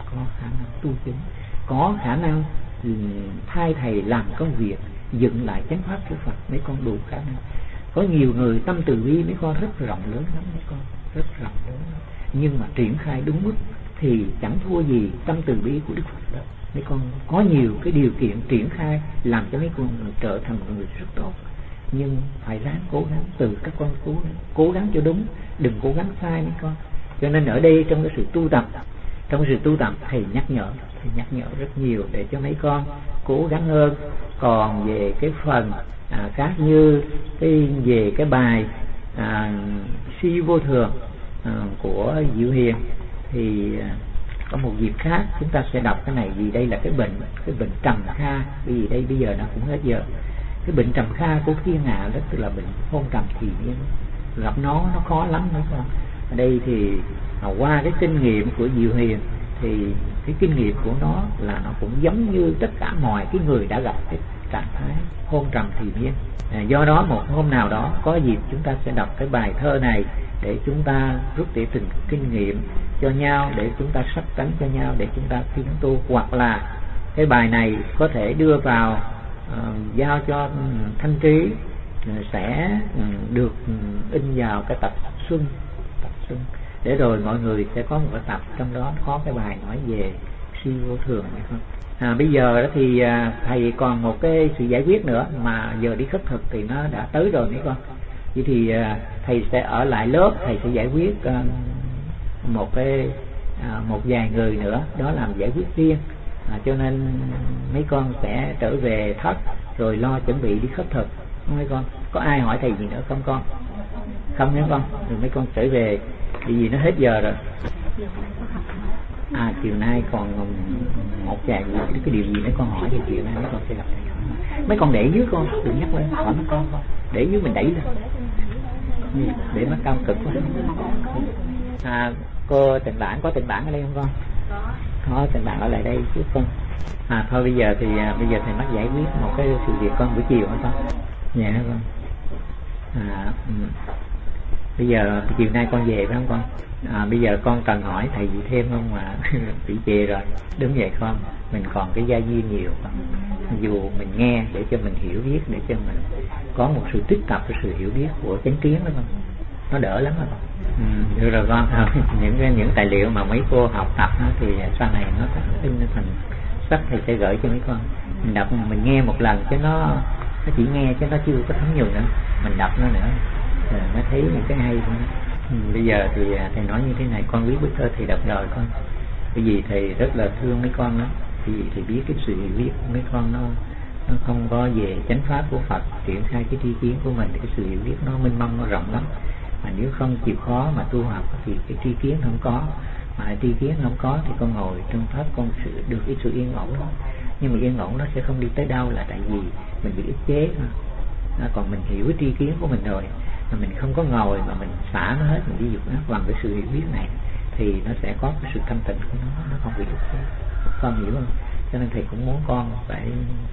tu chứng, có khả năng thay thầy làm công việc dựng lại chánh pháp của Phật. Mấy con đủ khả năng. Có nhiều người tâm từ bi mấy con rất rộng lớn lắm mấy con, rất rộng lớn lắm. Nhưng mà triển khai đúng mức thì chẳng thua gì tâm từ bi của Đức Phật đâu. Mấy con có nhiều cái điều kiện triển khai làm cho mấy con trở thành một người rất tốt. Nhưng phải ráng cố gắng, từ các con cố gắng cho đúng, đừng cố gắng sai mấy con. Cho nên ở đây trong cái sự tu tập thầy nhắc nhở rất nhiều để cho mấy con cố gắng hơn. Còn về cái phần khác như về cái bài si vô thường của Diệu Hiền thì có một dịp khác chúng ta sẽ đọc cái này, vì đây là cái bệnh trầm kha. Vì đây bây giờ nó cũng hết giờ. Cái bệnh trầm kha của thiên hạ đó tức là bệnh hôn trầm thì gặp nó khó lắm mấy con. Ở đây thì qua cái kinh nghiệm của Diệu Hiền thì cái kinh nghiệm của nó là nó cũng giống như tất cả mọi cái người đã gặp cái trạng thái hôn trầm thì miên. Do đó một hôm nào đó có dịp chúng ta sẽ đọc cái bài thơ này để chúng ta rút tỉa từng kinh nghiệm cho nhau, để chúng ta sắp tánh cho nhau, để chúng ta tiến tu. Hoặc là cái bài này có thể đưa vào giao cho Thanh Trí sẽ được in vào cái tập xuân để rồi mọi người sẽ có một cái tập trong đó có cái bài nói về si vô thường phải không? Bây giờ đó thì thầy còn một cái sự giải quyết nữa mà giờ đi khất thực thì nó đã tới rồi mấy con. Vậy thì thầy sẽ ở lại lớp, thầy sẽ giải quyết một vài người nữa, đó làm giải quyết riêng. Cho nên mấy con sẽ trở về thất rồi lo chuẩn bị đi khất thực. Mấy con có ai hỏi thầy gì nữa không con? Không nhé con. Rồi mấy con trở về vì nó hết giờ rồi. Chiều nay còn một vài cái điều gì nữa con hỏi thì chiều nay mấy con sẽ gặp thầy. Mấy con để dưới con, đừng nhắc lên, hỏi mấy con để dưới mình đẩy lên để nó cao cực quá. Cô Tình Bản, có Tình Bản ở đây không con? Có Tình Bản ở lại đây trước con. Thôi bây giờ thầy mắc giải quyết một cái sự việc con buổi chiều hả con? Dạ hả con? Bây giờ chiều nay con về phải không con? Bây giờ con cần hỏi thầy gì thêm không mà bị chê rồi. Đúng vậy con, mình còn cái gia duyên nhiều con. Dù mình nghe để cho mình hiểu biết, để cho mình có một sự tích tập cái sự hiểu biết của chánh kiến đó con, nó đỡ lắm rồi con. Được rồi con. Những tài liệu mà mấy cô học tập đó, thì sau này nó in thành sách thầy sẽ gửi cho mấy con. Mình đọc mình nghe một lần chứ nó chỉ nghe chứ nó chưa có thấm nhuần nữa, mình đọc nó nữa rồi mới thấy những cái hay thôi. Bây giờ thì thầy nói như thế này, con biết bức thơ thầy đọc đời con, bởi vì thầy rất là thương mấy con đó, vì thầy biết cái sự hiểu biết của mấy con nó không có về chánh pháp của Phật, triển khai cái tri kiến của mình, cái sự hiểu biết nó mênh mông, nó rộng lắm. Mà nếu không chịu khó mà tu học thì cái tri kiến không có, mà tri kiến không có thì con ngồi trong pháp con được cái sự yên ổn đó. Nhưng mà yên ổn nó sẽ không đi tới đâu, là tại vì mình bị ức chế mà. Còn mình hiểu cái tri kiến của mình rồi mà mình không có ngồi mà mình xả nó hết, mình đi dục nó bằng cái sự hiểu biết này thì nó sẽ có cái sự thanh tịnh của nó không bị ức chế. Con hiểu không? Cho nên thầy cũng muốn con phải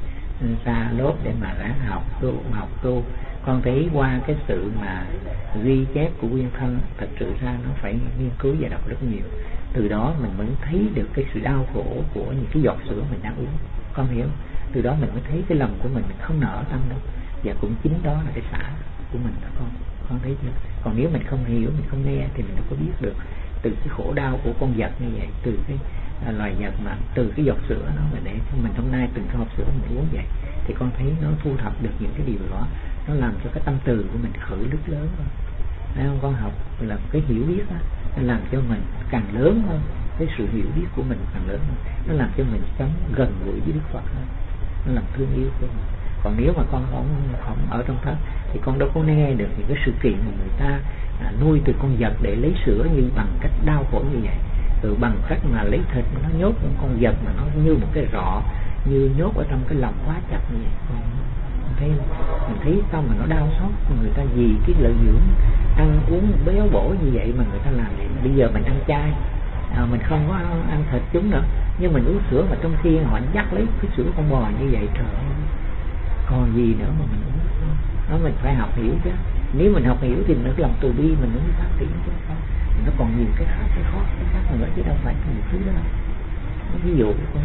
ra lớp để mà ráng học tu. Con thấy qua cái sự mà ghi chép của Nguyên Thanh, thật sự ra nó phải nghiên cứu và đọc rất nhiều. Từ đó mình mới thấy được cái sự đau khổ của những cái giọt sữa mình đang uống. Con hiểu? Từ đó mình mới thấy cái lòng của mình không nở tâm đâu. Và cũng chính đó là cái xả của mình đó con thấy chưa? Còn nếu mình không hiểu, mình không nghe thì mình đâu có biết được từ cái khổ đau của con vật như vậy, từ cái loài vật mà từ cái giọt sữa nó mà để cho mình hôm nay từng cái hộp sữa mình uống vậy, thì con thấy nó thu thập được những cái điều đó, nó làm cho cái tâm từ của mình khởi rất lớn rồi. Thấy không? Con học là cái hiểu biết đó, nó làm cho mình càng lớn hơn, cái sự hiểu biết của mình càng lớn hơn, nó làm cho mình sống gần gũi với Đức Phật hơn, nó làm thương yêu của mình. Còn nếu mà con không ở trong pháp thì con đâu có nghe được những cái sự kiện mà người ta nuôi từ con vật để lấy sữa như bằng cách đau khổ như vậy, từ bằng cách mà lấy thịt mà nó nhốt con vật mà nó như một cái rọ, như nhốt ở trong cái lòng quá chặt như vậy. Mình thấy sao mà nó đau xót, người ta vì cái lợi dưỡng ăn uống béo bổ như vậy mà người ta làm vậy. Bây giờ mình ăn chay, mình không có ăn thịt chúng nữa, nhưng mình uống sữa mà trong khi họ dắt lấy cái sữa con bò như vậy, trời ơi, còn gì nữa mà mình uống. Đó, mình phải học hiểu chứ. Nếu mình học hiểu thì mình lòng từ bi mình mới phát triển chứ không. Nó còn nhiều cái khác, cái khó, cái khác nữa chứ đâu phải một thứ đó đâu. Ví dụ con,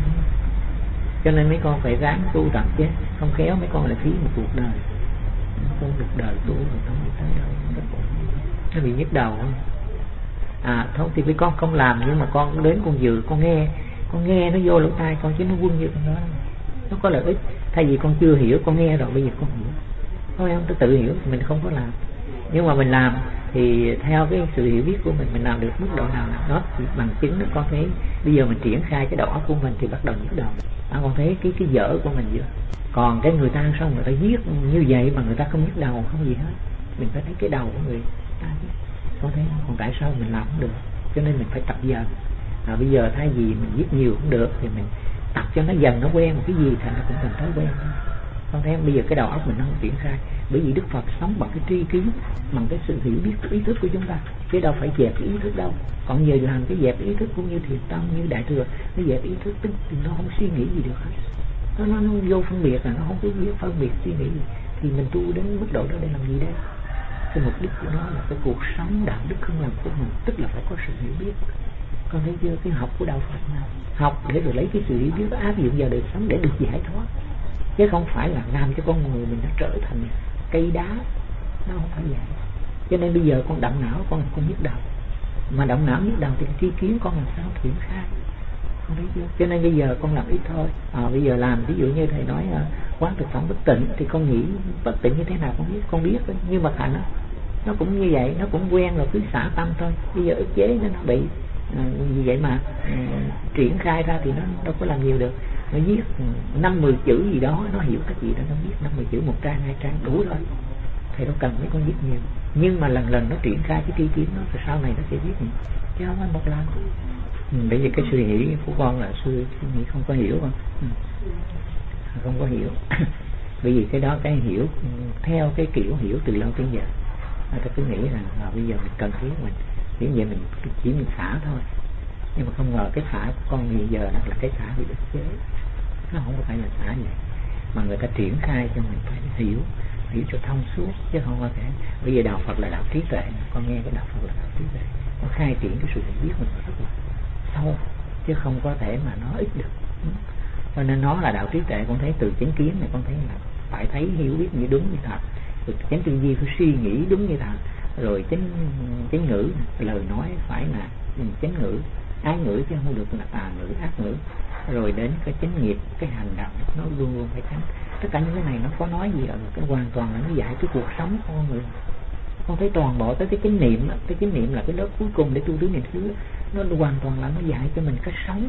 cho nên mấy con phải ráng tu tập chứ, không khéo mấy con lại phí một cuộc đời. Con cuộc đời tu rồi không đi tới đâu, nó bị nhức đầu. Thôi thì mấy con không làm, nhưng mà con đến con dự, con nghe nó vô lỗ tai con chứ nó quân như con đó, nó có lợi ích. Thay vì con chưa hiểu, con nghe rồi bây giờ con hiểu, thôi em tôi tự hiểu, mình không có làm. Nhưng mà mình làm thì theo cái sự hiểu biết của mình làm được mức độ nào đó thì bằng chứng đó. Con thấy bây giờ mình triển khai cái đầu óc của mình thì bắt đầu nhức đầu. Con thấy cái dở của mình chưa? Còn cái người ta sao người ta viết như vậy mà người ta không nhức đầu, không gì hết. Mình phải thấy cái đầu của người ta chứ. Con thấy không? Còn tại sao mình làm không được? Cho nên mình phải tập dần. Bây giờ thay vì mình viết nhiều cũng được thì mình tập cho nó dần, nó quen một cái gì thành nó cũng thành thói quen. Con thấy bây giờ cái đầu óc mình nó không triển khai, bởi vì Đức Phật sống bằng cái tri kiến, bằng cái sự hiểu biết, cái ý thức của chúng ta, chứ đâu phải dẹp cái ý thức đâu. Còn giờ làm cái dẹp ý thức cũng như Thiền Tông, như Đại Thừa, nó dẹp ý thức thì nó không suy nghĩ gì được hết. Nó vô phân biệt là nó không có biết phân biệt suy nghĩ gì. Thì mình tu đến mức độ đó để làm gì đây? Cái mục đích của nó là cái cuộc sống đạo đức không làm của mình, tức là phải có sự hiểu biết. Con thấy chưa? Cái học của đạo Phật nào học để rồi lấy cái sự hiểu biết đó áp dụng vào đời sống để được giải thoát, chứ không phải là làm cho con người mình nó trở thành cây đá. Nó không phải vậy. Cho nên bây giờ con động não, con nhức đầu, mà động não nhức đầu thì tri kiến con làm sao triển khai? Con thấy chưa? Cho nên bây giờ con làm ít thôi. Bây giờ làm ví dụ như thầy nói quán thực phẩm bất tịnh thì con nghĩ bất tịnh như thế nào con biết nhưng mà thành nó cũng như vậy, nó cũng quen rồi, cứ xả tâm thôi. Bây giờ ức chế nó bị như vậy mà triển khai ra thì nó đâu có làm nhiều được. Nó viết 5-10 chữ gì đó, nó hiểu cái gì đó, nó viết 5-10 chữ 1 trang 2 trang đủ rồi. thầy đâu cần mấy con viết nhiều, nhưng mà lần lần nó triển khai cái tri kiến nó, rồi sau này nó sẽ viết nhiều, chứ không phải một lần. Bởi vì cái suy nghĩ của con là suy nghĩ không có hiểu, không có hiểu. Bởi vì cái đó cái hiểu theo cái kiểu hiểu từ lâu tới giờ, ta cứ nghĩ là bây giờ mình cần thiết mình, vì vậy mình chỉ mình xả thôi. Nhưng mà không ngờ cái xả của con bây giờ là cái xả bị ức chế, nó không phải là xả vậy, mà người ta triển khai cho mình phải hiểu cho thông suốt, chứ không có thể. Bây giờ đạo Phật là đạo trí tuệ, con nghe cái đạo Phật là đạo trí tuệ, nó khai triển cái sự hiểu biết mình rất là sâu, chứ không có thể mà nó ít được. Cho nên nó là đạo trí tuệ. Con thấy từ chánh kiến này con thấy là phải thấy hiểu biết như đúng như thật, rồi chánh tư duy phải suy nghĩ đúng như thật, rồi chánh ngữ lời nói phải là chánh ngữ, ái ngữ chứ không được là tà ngữ, ác ngữ, rồi đến cái chánh nghiệp, cái hành động nó luôn luôn phải chánh. Tất cả những cái này nó có nói gì ở cái hoàn toàn là nó dạy cái cuộc sống của con người. Con thấy toàn bộ tới cái chánh niệm đó, cái chánh niệm là cái lớp cuối cùng để tu tứ niệm xứ, nó hoàn toàn là nó dạy cho mình cách sống.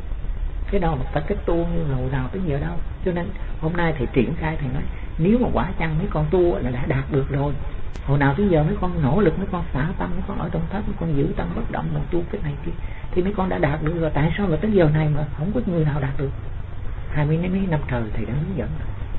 Cái đâu mà phải cách tu như hồi nào tới giờ đâu. Cho nên hôm nay thầy triển khai, thầy nói nếu mà quả chăng mấy con tu là đã đạt được rồi, hồi nào tới giờ mấy con nỗ lực, mấy con xả tâm, mấy con ở trong thất, mấy con giữ tâm bất động, mà tu cái này kia thì mấy con đã đạt được rồi. Tại sao mà tới giờ này mà không có người nào đạt được? 20 mấy năm trời thầy đã hướng dẫn,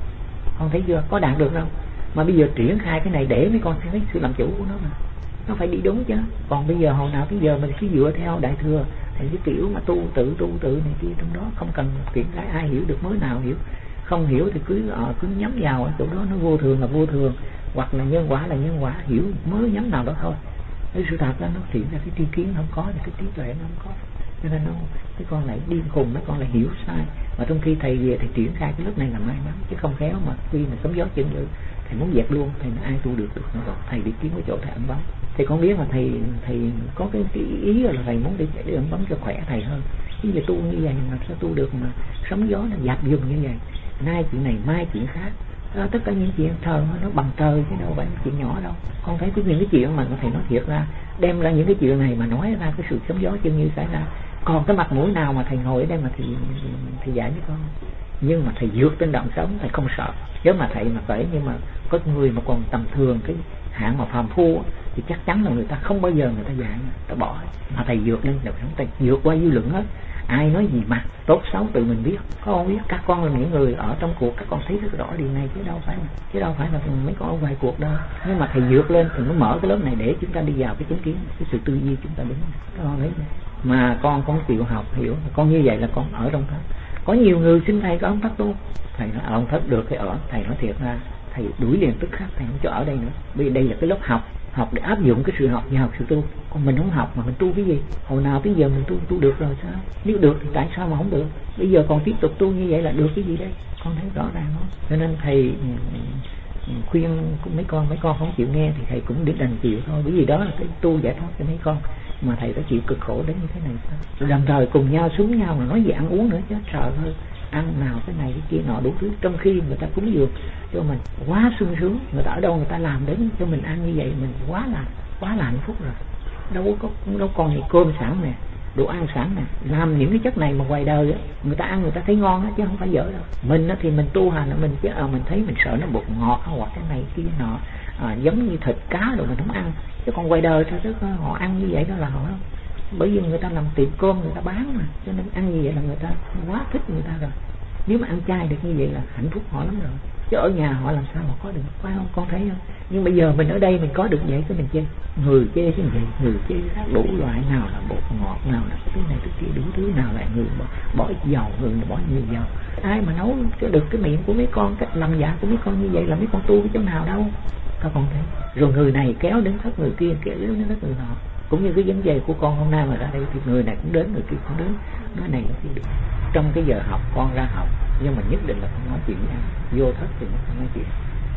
con thấy chưa, có đạt được đâu. Mà bây giờ triển khai cái này để mấy con thấy sự làm chủ của nó, mà nó phải đi đúng chứ. Còn bây giờ hồi nào tới giờ mình cứ dựa theo đại thừa thì cái kiểu mà tu tự này kia, trong đó không cần triển khai. Ai hiểu được mới nào hiểu, không hiểu thì cứ nhắm vào ở chỗ đó, nó vô thường là vô thường, hoặc là nhân quả là nhân quả, hiểu mới nhắm nào đó thôi. Cái sự thật là nó triển ra cái tri kiến không có, thì cái trí tuệ nó không có, cho nên nó cái con lại điên khùng, mấy con lại hiểu sai. Mà trong khi thầy về thầy triển khai cái lớp này là may mắn, chứ không khéo mà khi mà sấm gió chân dự thầy muốn dẹp luôn, thầy ai tu được nữa. Thầy đi kiếm cái chỗ thầy ẩn bóng, thì con biết mà thầy có cái ý là thầy muốn đi ẩn bóng cho khỏe thầy hơn. Chứ về tu như vậy làm sao tu được mà sấm gió nó dập dừng như vậy, nay chuyện này mai chuyện khác. Tất cả những chuyện trời nó bằng trời chứ đâu phải chuyện nhỏ đâu. Con thấy những cái chuyện mà thầy nói thiệt ra, đem ra những cái chuyện này mà nói ra cái sự sấm gió chân như xảy ra, còn cái mặt mũi nào mà thầy ngồi ở đây mà thì dạy với con. Nhưng mà thầy vượt trên động sống, thầy không sợ. Nếu mà thầy mà phải, nhưng mà có người mà còn tầm thường cái hạng mà phàm phu thì chắc chắn là người ta không bao giờ người ta dạy, người ta bỏ. Mà thầy vượt lên động sống, thầy vượt qua dư luận hết. Ai nói gì mặt tốt xấu tự mình biết. Có không biết, các con là những người ở trong cuộc, các con thấy rất rõ điều này, chứ đâu phải là mấy con ở ngoài cuộc đâu. Nhưng mà thầy vượt lên thì nó mở cái lớp này để chúng ta đi vào cái chánh kiến, cái sự tư duy chúng ta đúng. Con thấy mà con không chịu học hiểu, con như vậy là con ở trong thất. Có nhiều người xin thầy có ông thất tu, thầy nói ông thất được cái ở, thầy nói thiệt ra thầy đuổi liền tức khắc, thầy không cho ở đây nữa. Bởi vì đây là cái lớp học để áp dụng cái sự học và học sự tu. Còn mình không học mà mình tu cái gì? Hồi nào tới giờ mình tu được rồi sao? Nếu được thì tại sao mà không được? Bây giờ còn tiếp tục tu như vậy là được cái gì đây? Con thấy rõ ràng không? Cho nên thầy khuyên mấy con không chịu nghe thì thầy cũng đành chịu thôi. Bởi vì đó là cái tu giải thoát cho mấy con, mà thầy đã chịu cực khổ đến như thế này sao? Rồi đồng thời cùng nhau xuống nhau mà nói về ăn uống nữa chứ, trời ơi, ăn nào cái này cái kia nọ đủ thứ, trong khi người ta cúng dường cho mình quá sung sướng. Người ta ở đâu người ta làm đến cho mình ăn như vậy, mình quá là hạnh phúc rồi. Đâu còn gì cơm sẵn nè, đồ ăn sẵn nè, làm những cái chất này mà ngoài đời á, người ta ăn người ta thấy ngon á, chứ không phải dở đâu. Mình á thì mình tu hành mình chứ mình thấy mình sợ nó bột ngọt hoặc cái này kia nọ, giống như thịt cá rồi mình không ăn. Chứ còn ngoài đời thì họ ăn như vậy đó là họ, bởi vì người ta làm tiệm cơm người ta bán mà, cho nên ăn như vậy là người ta quá thích người ta rồi. Nếu mà ăn chay được như vậy là hạnh phúc họ lắm rồi, chứ ở nhà họ làm sao mà có được, phải không? Con thấy không? Nhưng bây giờ mình ở đây mình có được vậy cái mình chê, người chê cái gì, người chê đủ loại, nào là bột ngọt, nào là cái này cái kia đủ thứ, nào lại người bỏ dầu, người bỏ nhiều dầu. Ai mà nấu cho được cái miệng của mấy con, cách làm dạ của mấy con như vậy là mấy con tu cái chỗ nào đâu? Các con thấy. Rồi người này kéo đến thất, người kia kéo đến thất, người nọ. Cũng như cái vấn đề của con hôm nay mà ra đây thì người này cũng đến, người kia cũng đến, nói này nói kia được. Trong cái giờ học con ra học, nhưng mà nhất định là không nói chuyện với ai. Vô thất thì nó không nói chuyện.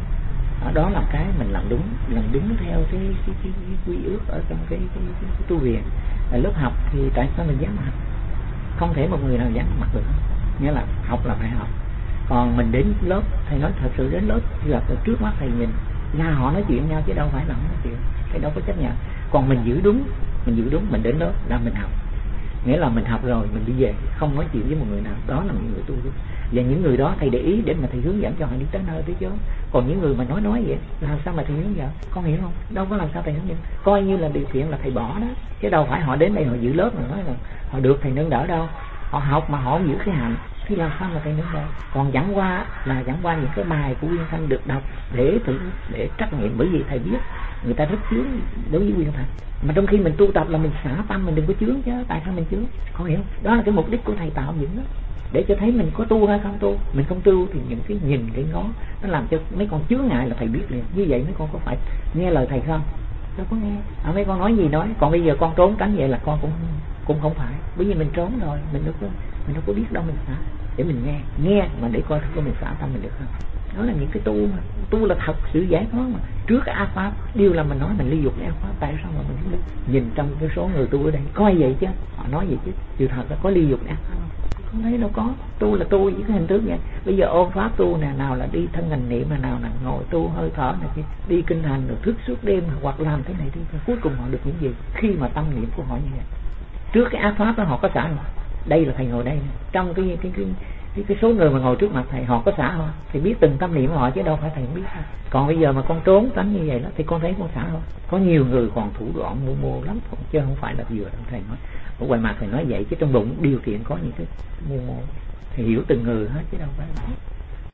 Đó là cái mình làm đúng theo cái quy ước ở trong cái tu viện. Ở lớp học thì tại sao mình dám học? Không thể một người nào dám mặc được. Nghĩa là học là phải học. Còn mình đến lớp, thầy nói thật sự đến lớp gặp ở trước mắt thầy nhìn là họ nói chuyện nhau chứ đâu phải là không nói chuyện. Thầy đâu có chấp nhận. Còn mình giữ đúng, mình đến lớp là mình học. Nghĩa là mình học rồi mình đi về không nói chuyện với một người nào, đó là những người tu. Và những người đó thầy để ý để mà thầy hướng dẫn cho họ đi tới nơi tới chốn. Còn những người mà nói vậy làm sao mà thầy hướng dẫn? Con hiểu không? Đâu có làm sao thầy hướng dẫn. Coi như là điều kiện là thầy bỏ đó, chứ đâu phải họ đến đây họ giữ lớp mà nói là họ được thầy nâng đỡ đâu. Họ học mà họ không giữ cái hạnh thì làm sao mà thầy nâng đỡ? Còn chẳng qua những cái bài của Uyên Thanh được đọc để thử, để trắc nghiệm, bởi vì thầy biết người ta rất chướng đối với Uyên Thanh. Mà trong khi mình tu tập là mình xả tâm, mình đừng có chướng chứ, tại sao mình chướng? Con hiểu không? Đó là cái mục đích của thầy tạo dựng đó, để cho thấy mình có tu hay không tu. Mình không tu thì những cái nhìn cái ngó nó làm cho mấy con chướng ngại là thầy biết liền. Như vậy mấy con có phải nghe lời thầy không? Đâu có nghe. Mấy con nói gì nói. Còn bây giờ con trốn tránh vậy là con cũng không phải, bởi vì mình trốn rồi, mình đâu có biết đâu mình xả. Để mình nghe mà để coi thử mình xả tâm mình được không. Đó là những cái tu là thật sự giải thoát mà. Trước cái ác pháp, điều là mình nói mình ly dục cái ác pháp, tại sao mà mình không biết? Nhìn trong cái số người tu ở đây coi vậy chứ, họ nói vậy chứ, sự thật là có ly dục ác pháp không thấy đâu có. Tu là tu với cái hình thức vậy. Bây giờ ôn pháp tu nè, nào là đi thân hành niệm, mà nào là ngồi tu hơi thở này kia, đi kinh hành rồi thức suốt đêm hoặc làm thế này đi, cuối cùng họ được những gì khi mà tâm niệm của họ như vậy? Trước cái ác pháp đó họ có xả không? Đây là thầy ngồi đây nè, trong cái số người mà ngồi trước mặt thầy, họ có xả không? Thì biết từng tâm niệm của họ chứ đâu phải thầy không biết không? Còn bây giờ mà con trốn tránh như vậy đó thì con thấy con xả không? Có nhiều người còn thủ đoạn mưu lắm, chứ không phải là vừa thầy nói. Ở ngoài mặt thầy nói vậy chứ trong bụng điều kiện có những cái mưu mô, thì hiểu từng người hết chứ đâu phải.